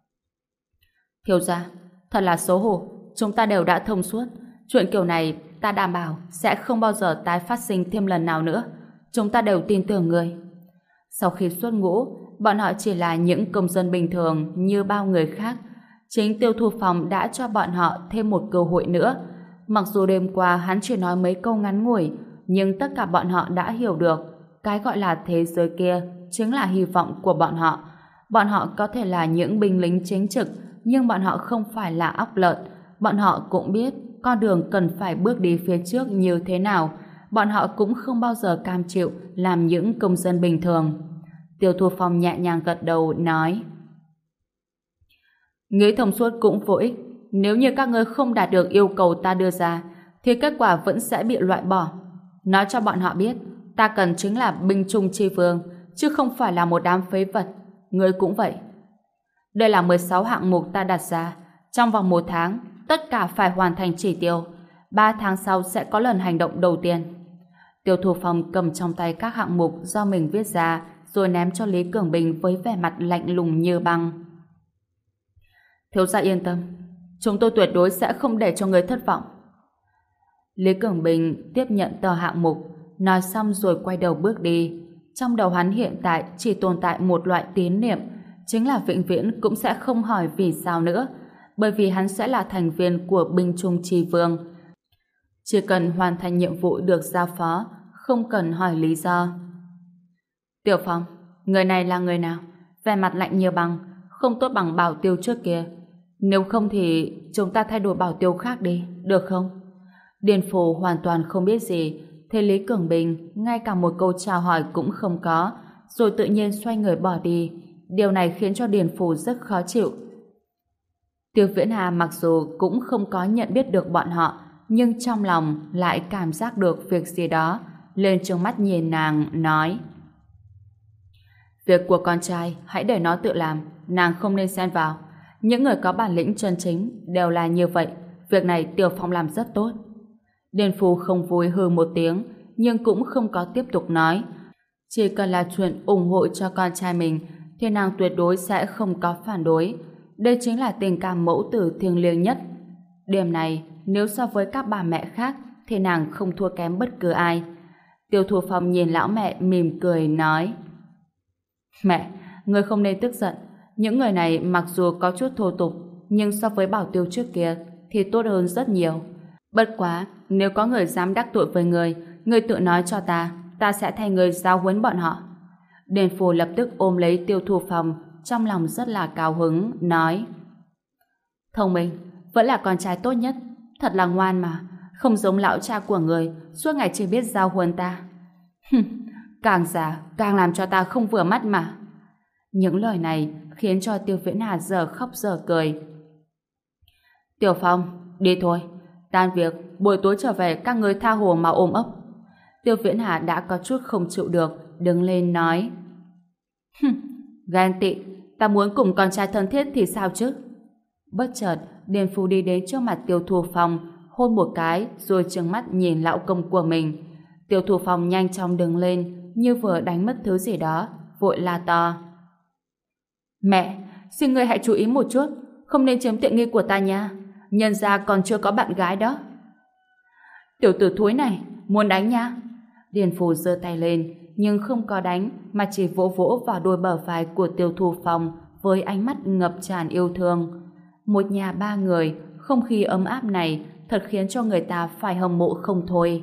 Thiếu gia, thật là xấu hổ, chúng ta đều đã thông suốt. Chuyện kiểu này ta đảm bảo sẽ không bao giờ tái phát sinh thêm lần nào nữa. Chúng ta đều tin tưởng người. Sau khi xuất ngũ, bọn họ chỉ là những công dân bình thường như bao người khác. Chính Tiêu Thu Phong đã cho bọn họ thêm một cơ hội nữa. Mặc dù đêm qua hắn chỉ nói mấy câu ngắn ngủi, nhưng tất cả bọn họ đã hiểu được cái gọi là thế giới kia chính là hy vọng của bọn họ. Bọn họ có thể là những binh lính chính trực, nhưng bọn họ không phải là óc lợn. Bọn họ cũng biết con đường cần phải bước đi phía trước như thế nào. Bọn họ cũng không bao giờ cam chịu làm những công dân bình thường. Tiêu Thu Phong nhẹ nhàng gật đầu nói: Nghĩ thông suốt cũng vô ích. Nếu như các ngươi không đạt được yêu cầu ta đưa ra, thì kết quả vẫn sẽ bị loại bỏ. Nói cho bọn họ biết, ta cần chính là binh trung tri vương, chứ không phải là một đám phế vật. Ngươi cũng vậy. Đây là 16 hạng mục ta đặt ra. Trong vòng 1 tháng, tất cả phải hoàn thành chỉ tiêu. 3 tháng sau sẽ có lần hành động đầu tiên. Tiêu Thu Phong cầm trong tay các hạng mục do mình viết ra, rồi ném cho Lý Cường Bình với vẻ mặt lạnh lùng như băng. Thiếu gia yên tâm, chúng tôi tuyệt đối sẽ không để cho người thất vọng. Lý Cường Bình tiếp nhận tờ hạng mục, nói xong rồi quay đầu bước đi. Trong đầu hắn hiện tại chỉ tồn tại một loại tín niệm, chính là vĩnh viễn cũng sẽ không hỏi vì sao nữa, bởi vì hắn sẽ là thành viên của binh chủng Tri Vương. Chỉ cần hoàn thành nhiệm vụ được giao phó, không cần hỏi lý do. Tiểu Phong, người này là người nào? Vẻ mặt lạnh như băng, không tốt bằng Bảo Tiêu trước kia. Nếu không thì chúng ta thay đổi Bảo Tiêu khác đi, được không? Điền Phủ hoàn toàn không biết gì, thế Lý Cường Bình ngay cả một câu chào hỏi cũng không có, rồi tự nhiên xoay người bỏ đi. Điều này khiến cho Điền Phủ rất khó chịu. Tiêu Viễn Hà mặc dù cũng không có nhận biết được bọn họ, nhưng trong lòng lại cảm giác được việc gì đó, lên trừng mắt nhìn nàng, nói: việc của con trai hãy để nó tự làm, nàng không nên xen vào. Những người có bản lĩnh chân chính đều là như vậy, việc này Tiểu Phong làm rất tốt. Điền Phù không vui hừ một tiếng, nhưng cũng không có tiếp tục nói. Chỉ cần là chuyện ủng hộ cho con trai mình thì nàng tuyệt đối sẽ không có phản đối. Đây chính là tình cảm mẫu tử thiêng liêng nhất. Điểm này nếu so với các bà mẹ khác thì nàng không thua kém bất cứ ai. Tiêu Thu Phong nhìn lão mẹ mỉm cười nói: mẹ, người không nên tức giận. Những người này mặc dù có chút thô tục, nhưng so với Bảo Tiêu trước kia thì tốt hơn rất nhiều. Bất quá, nếu có người dám đắc tội với người tự nói cho ta sẽ thay người giao huấn bọn họ. Điền Phù lập tức ôm lấy Tiêu Thu Phong, trong lòng rất là cao hứng, nói: thông minh, vẫn là con trai tốt nhất, thật là ngoan mà, không giống lão cha của người, suốt ngày chỉ biết giao huấn ta. Càng già, càng làm cho ta không vừa mắt mà. Những lời này khiến cho Tiêu Viễn Hà giờ khóc giờ cười. Tiểu Phong, đi thôi, tan việc, buổi tối trở về các ngươi tha hồ mà ôm ấp. Tiêu Viễn Hà đã có chút không chịu được, đứng lên nói: ghen tị, ta muốn cùng con trai thân thiết thì sao chứ? Bất chợt, Điền Phù đi đến trước mặt Tiêu Thu Phong, hôn một cái rồi trừng mắt nhìn lão công của mình. Tiêu Thu Phong nhanh chóng đứng lên, như vừa đánh mất thứ gì đó, vội la to: mẹ, xin ngươi hãy chú ý một chút, không nên chiếm tiện nghi của ta nha, nhân ra còn chưa có bạn gái đó. Tiểu tử thúi này, muốn đánh nha. Điền Phù giơ tay lên, nhưng không có đánh, mà chỉ vỗ vỗ vào đôi bờ vai của Tiêu Thu Phong với ánh mắt ngập tràn yêu thương. Một nhà ba người, không khí ấm áp này thật khiến cho người ta phải hâm mộ không thôi.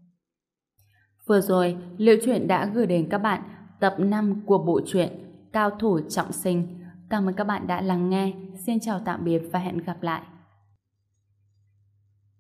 Vừa rồi, Liễu Chuyện đã gửi đến các bạn tập 5 của bộ truyện Cao Thủ Trọng Sinh. Cảm ơn các bạn đã lắng nghe. Xin chào tạm biệt và hẹn gặp lại.